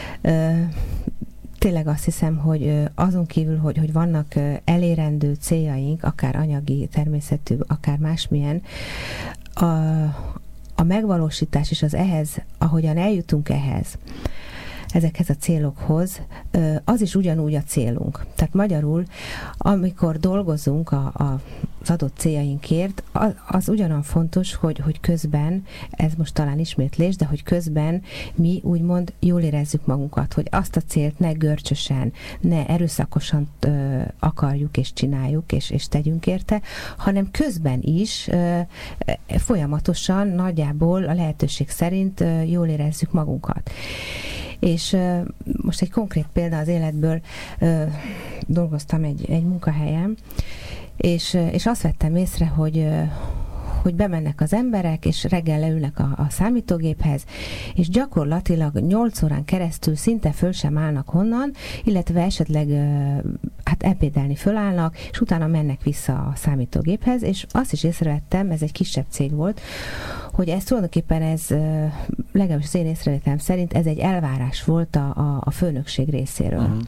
Tényleg azt hiszem, hogy azon kívül, hogy, hogy vannak elérendő céljaink, akár anyagi, természetű, akár másmilyen, a, a megvalósítás és az ehhez, ahogyan eljutunk ehhez, ezekhez a célokhoz, az is ugyanúgy a célunk. Tehát magyarul, amikor dolgozunk a, a, az adott céljainkért, az, az ugyanolyan fontos, hogy, hogy közben, ez most talán ismétlés, de hogy közben mi úgymond jól érezzük magunkat, hogy azt a célt ne görcsösen, ne erőszakosan ö, akarjuk és csináljuk és, és tegyünk érte, hanem közben is ö, folyamatosan, nagyjából a lehetőség szerint ö, jól érezzük magunkat. És uh, most egy konkrét példa az életből, uh, dolgoztam egy, egy munkahelyen, és, uh, és azt vettem észre, hogy, uh, hogy bemennek az emberek, és reggel leülnek a, a számítógéphez, és gyakorlatilag nyolc órán keresztül szinte föl sem állnak honnan, illetve esetleg hát ebédelni fölállnak, és utána mennek vissza a számítógéphez, és azt is észrevettem, ez egy kisebb cég volt, hogy ez tulajdonképpen ez, legalábbis az én észrevételem szerint, ez egy elvárás volt a, a, a főnökség részéről. Uh-huh.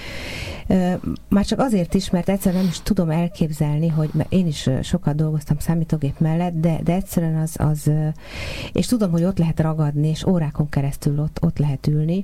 Már csak azért is, mert egyszerűen nem is tudom elképzelni, hogy én is sokat dolgoztam számítógép mellett, de, de egyszerűen az, az, és tudom, hogy ott lehet ragadni, és órákon keresztül ott, ott lehet ülni,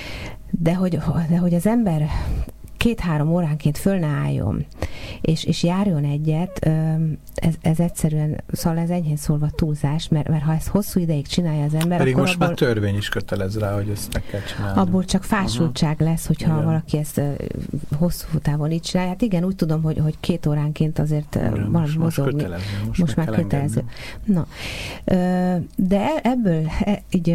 de hogy, de hogy az ember két-három óránként föl ne álljon, és, és járjon egyet, ez, ez egyszerűen, szóval ez enyhén szólva túlzás, mert, mert ha ezt hosszú ideig csinálja az ember, pedig akkor most abból, már törvény is kötelez rá, hogy ezt meg kell csinálni. Abból csak fásultság uh-huh. lesz, hogyha igen. valaki ezt uh, hosszú távon így csinálja. Hát igen, úgy tudom, hogy, hogy két óránként azért uh, igen, valami mozogni. Most, kötelező, most, most már kötelező. Na, uh, de ebből e, így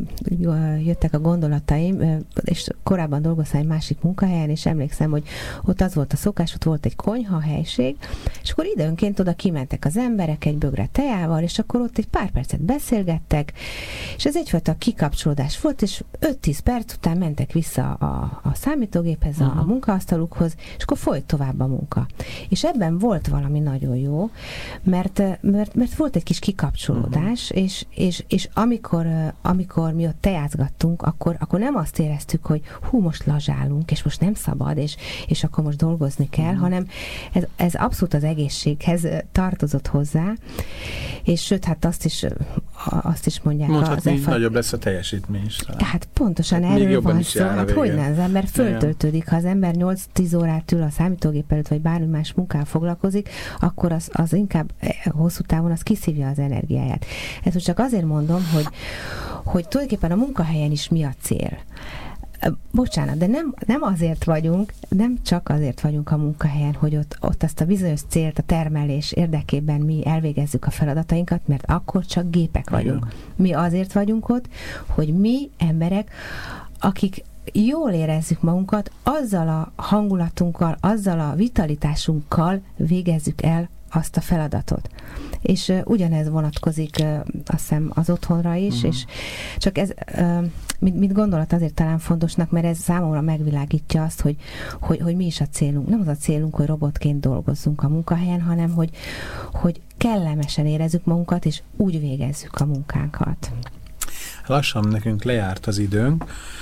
uh, jöttek a gondolataim, uh, és korábban dolgoztam egy másik munkahelyen, és emlékszem, hogy ott az volt a szokás, ott volt egy konyha helység, és akkor időnként oda kimentek az emberek egy bögre tejával, és akkor ott egy pár percet beszélgettek, és ez egyfajta kikapcsolódás volt, és öt-tíz perc után mentek vissza a, a számítógéphez, a, a munkaasztalukhoz, és akkor folyt tovább a munka. És ebben volt valami nagyon jó, mert, mert, mert volt egy kis kikapcsolódás, uh-huh. és, és, és amikor, amikor mi ott tejázgattunk, akkor, akkor nem azt éreztük, hogy hú, most lazsálunk, és most nem szabad, és, és akkor most dolgozni kell, uh-huh. hanem ez, ez abszolút az egészséghez tartozott hozzá, és sőt, hát azt is, azt is mondják. Mondhatni, hogy nagyobb lesz a teljesítmény is. Hát pontosan hát erről van szó. Hát hogy nem, az ember föltöltődik. Ha az ember nyolc-tíz órát ül a számítógép előtt, vagy bármi más munkával foglalkozik, akkor az, az inkább hosszú távon az kiszívja az energiáját. Ezt most csak azért mondom, hogy, hogy tulajdonképpen a munkahelyen is mi a cél. Bocsánat, de nem, nem azért vagyunk, nem csak azért vagyunk a munkahelyen, hogy ott, ott azt a bizonyos célt, a termelés érdekében mi elvégezzük a feladatainkat, mert akkor csak gépek vagyunk. Igen. Mi azért vagyunk ott, hogy mi emberek, akik jól érezzük magunkat, azzal a hangulatunkkal, azzal a vitalitásunkkal végezzük el azt a feladatot. És uh, ugyanez vonatkozik uh, azt hiszem az otthonra is, uh-huh. és csak ez, uh, mint, mint gondolat azért talán fontosnak, mert ez számomra megvilágítja azt, hogy, hogy, hogy mi is a célunk. Nem az a célunk, hogy robotként dolgozzunk a munkahelyen, hanem hogy, hogy kellemesen érezzük magunkat, és úgy végezzük a munkánkat. Lassan nekünk lejárt az időnk,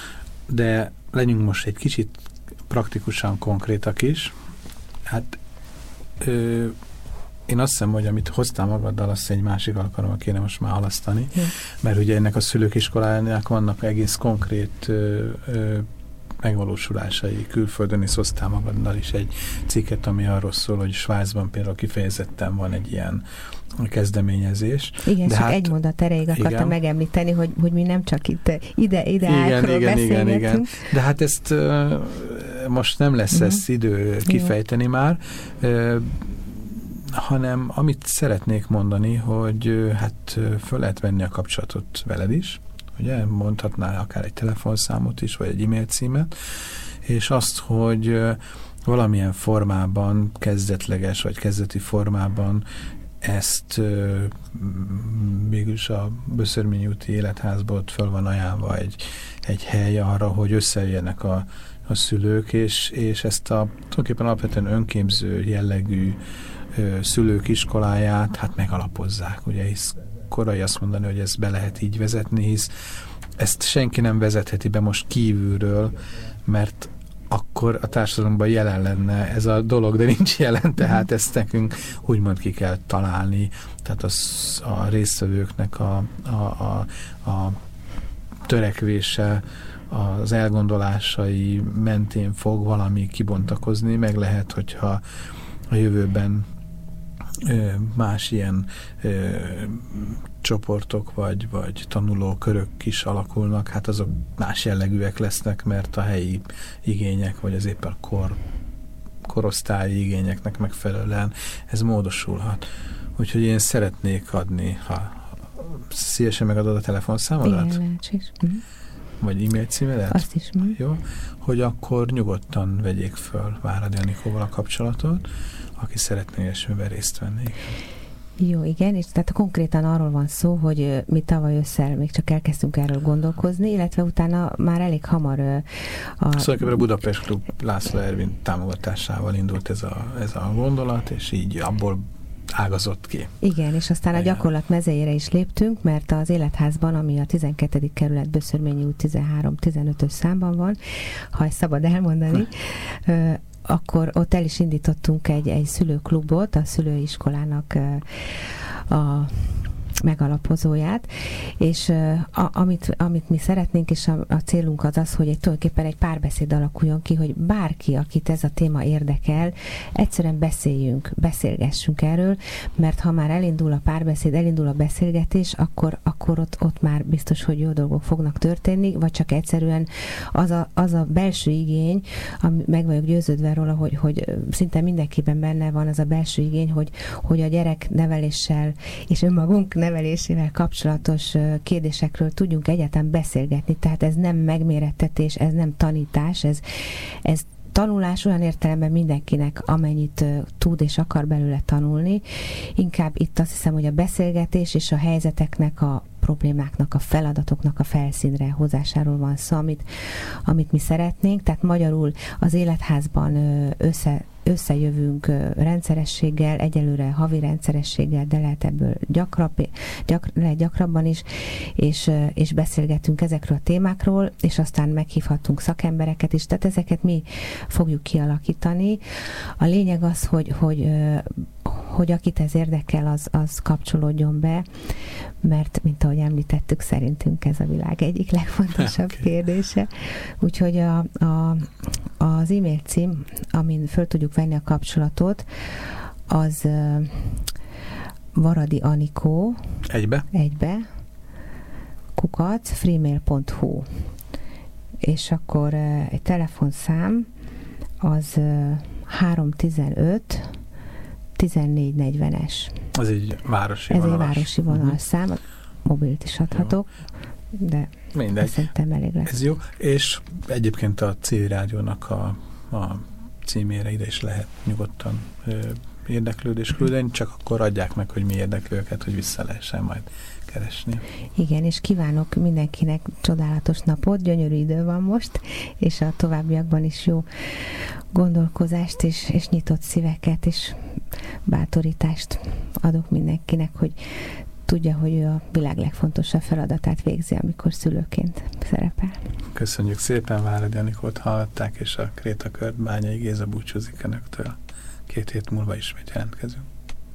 de legyünk most egy kicsit praktikusan konkrétak is. Hát ö, én azt hiszem, hogy amit hoztál magaddal, azt egy másik alkalommal kéne most már halasztani, ja. mert ugye ennek a szülők iskolájának vannak egész konkrét ö, ö, megvalósulásai. Külföldön is hoztál magaddal is egy cikket, ami arról szól, hogy Svájcban például kifejezetten van egy ilyen kezdeményezés. Igen, de csak hát, egy mondat erejéig akartam igen. megemlíteni, hogy, hogy mi nem csak itt ide, ide igen, igen, igen, igen. De hát ezt uh, most nem lesz uh-huh. ezt idő kifejteni igen. már, uh, hanem amit szeretnék mondani, hogy hát föl lehet venni a kapcsolatot veled is, ugye, mondhatnál akár egy telefonszámot is, vagy egy e-mail címet, és azt, hogy valamilyen formában, kezdetleges vagy kezdeti formában ezt mégis a Böszörményi úti életházból ott föl van ajánlva egy, egy hely arra, hogy összejöjjenek a, a szülők, és, és ezt a tulajdonképpen alapvetően önképző jellegű ö, szülők iskoláját hát megalapozzák, ugye, hisz korai azt mondani, hogy ezt be lehet így vezetni, hisz ezt senki nem vezetheti be most kívülről, mert akkor a társadalomban jelen lenne ez a dolog, de nincs jelen, tehát ezt nekünk úgymond ki kell találni, tehát az, a résztvevőknek a, a, a, a törekvése, az elgondolásai mentén fog valami kibontakozni, meg lehet, hogyha a jövőben más ilyen ö, csoportok vagy, vagy tanulókörök is alakulnak, hát azok más jellegűek lesznek, mert a helyi igények, vagy az éppen kor, korosztályi igényeknek megfelelően ez módosulhat. Úgyhogy én szeretnék adni, ha szívesen megadod a telefonszámodat? Igen, vagy e-mail címedet? Azt is. Jó, hogy akkor nyugodtan vegyék föl Váradi Anikóval a kapcsolatot, aki szeretné ilyesmiben részt venni. Jó, igen, és tehát konkrétan arról van szó, hogy mi tavaly ősszel még csak elkezdtünk erről gondolkozni, illetve utána már elég hamar a... Szóval a Budapest Klub László Ervin támogatásával indult ez a, ez a gondolat, és így abból ágazott ki. Igen, és aztán igen. a gyakorlat mezejére is léptünk, mert az Életházban, ami a tizenkettedik kerület Böszörményi út tizenhárom tizenötös számban van, ha ezt szabad elmondani, akkor ott el is indítottunk egy, egy szülőklubot, a szülőiskolának a megalapozóját, és a, amit, amit mi szeretnénk, és a, a célunk az az, hogy egy, tulajdonképpen egy párbeszéd alakuljon ki, hogy bárki, akit ez a téma érdekel, egyszerűen beszéljünk, beszélgessünk erről, mert ha már elindul a párbeszéd, elindul a beszélgetés, akkor, akkor ott, ott már biztos, hogy jó dolgok fognak történni, vagy csak egyszerűen az a, az a belső igény, ami, meg vagyok győződve róla, hogy, hogy szinte mindenkiben benne van az a belső igény, hogy, hogy a gyerek neveléssel és önmagunk nevelésével kapcsolatos kérdésekről tudjunk egyáltalán beszélgetni. Tehát ez nem megmérettetés, ez nem tanítás, ez, ez tanulás olyan értelemben mindenkinek, amennyit uh, tud és akar belőle tanulni. Inkább itt azt hiszem, hogy a beszélgetés és a helyzeteknek, a problémáknak, a feladatoknak a felszínre hozásáról van szó, amit, amit mi szeretnénk. Tehát magyarul az Életházban uh, össze összejövünk rendszerességgel, egyelőre havi rendszerességgel, de lehet ebből gyakrab, gyak, lehet gyakrabban is, és, és beszélgetünk ezekről a témákról, és aztán meghívhatunk szakembereket is, tehát ezeket mi fogjuk kialakítani. A lényeg az, hogy, hogy, hogy akit ez érdekel, az, az kapcsolódjon be, mert, mint ahogy említettük, szerintünk ez a világ egyik legfontosabb okay. kérdése. Úgyhogy a, a, az e-mail cím, amin föl tudjuk venni a kapcsolatot, az uh, Varadi Anikó egybe, egybe kukac freemail pont hu, és akkor uh, egy telefonszám az uh, három tizenöt tizennégy negyvenes. Ez egy városi Ez vonalas. egy városi vonalas uh-huh. szám, mobilt is adhatok, jó. De mindegy. Szerintem elég lesz. Ez jó, és egyébként a civil rádiónak a, a címére ide is lehet nyugodtan ö, érdeklődés küldeni, csak akkor adják meg, hogy mi érdekli őket, hogy vissza lehessen majd keresni. Igen, és kívánok mindenkinek csodálatos napot, gyönyörű idő van most, és a továbbiakban is jó gondolkozást, és, és nyitott szíveket, és bátorítást adok mindenkinek, hogy tudja, hogy ő a világ legfontosabb feladatát végzi, amikor szülőként szerepel. Köszönjük szépen, Váradi Anikót hallották, és a Krétakört Bányai Géza búcsúzik önöktől. Két hét múlva ismét jelentkezünk.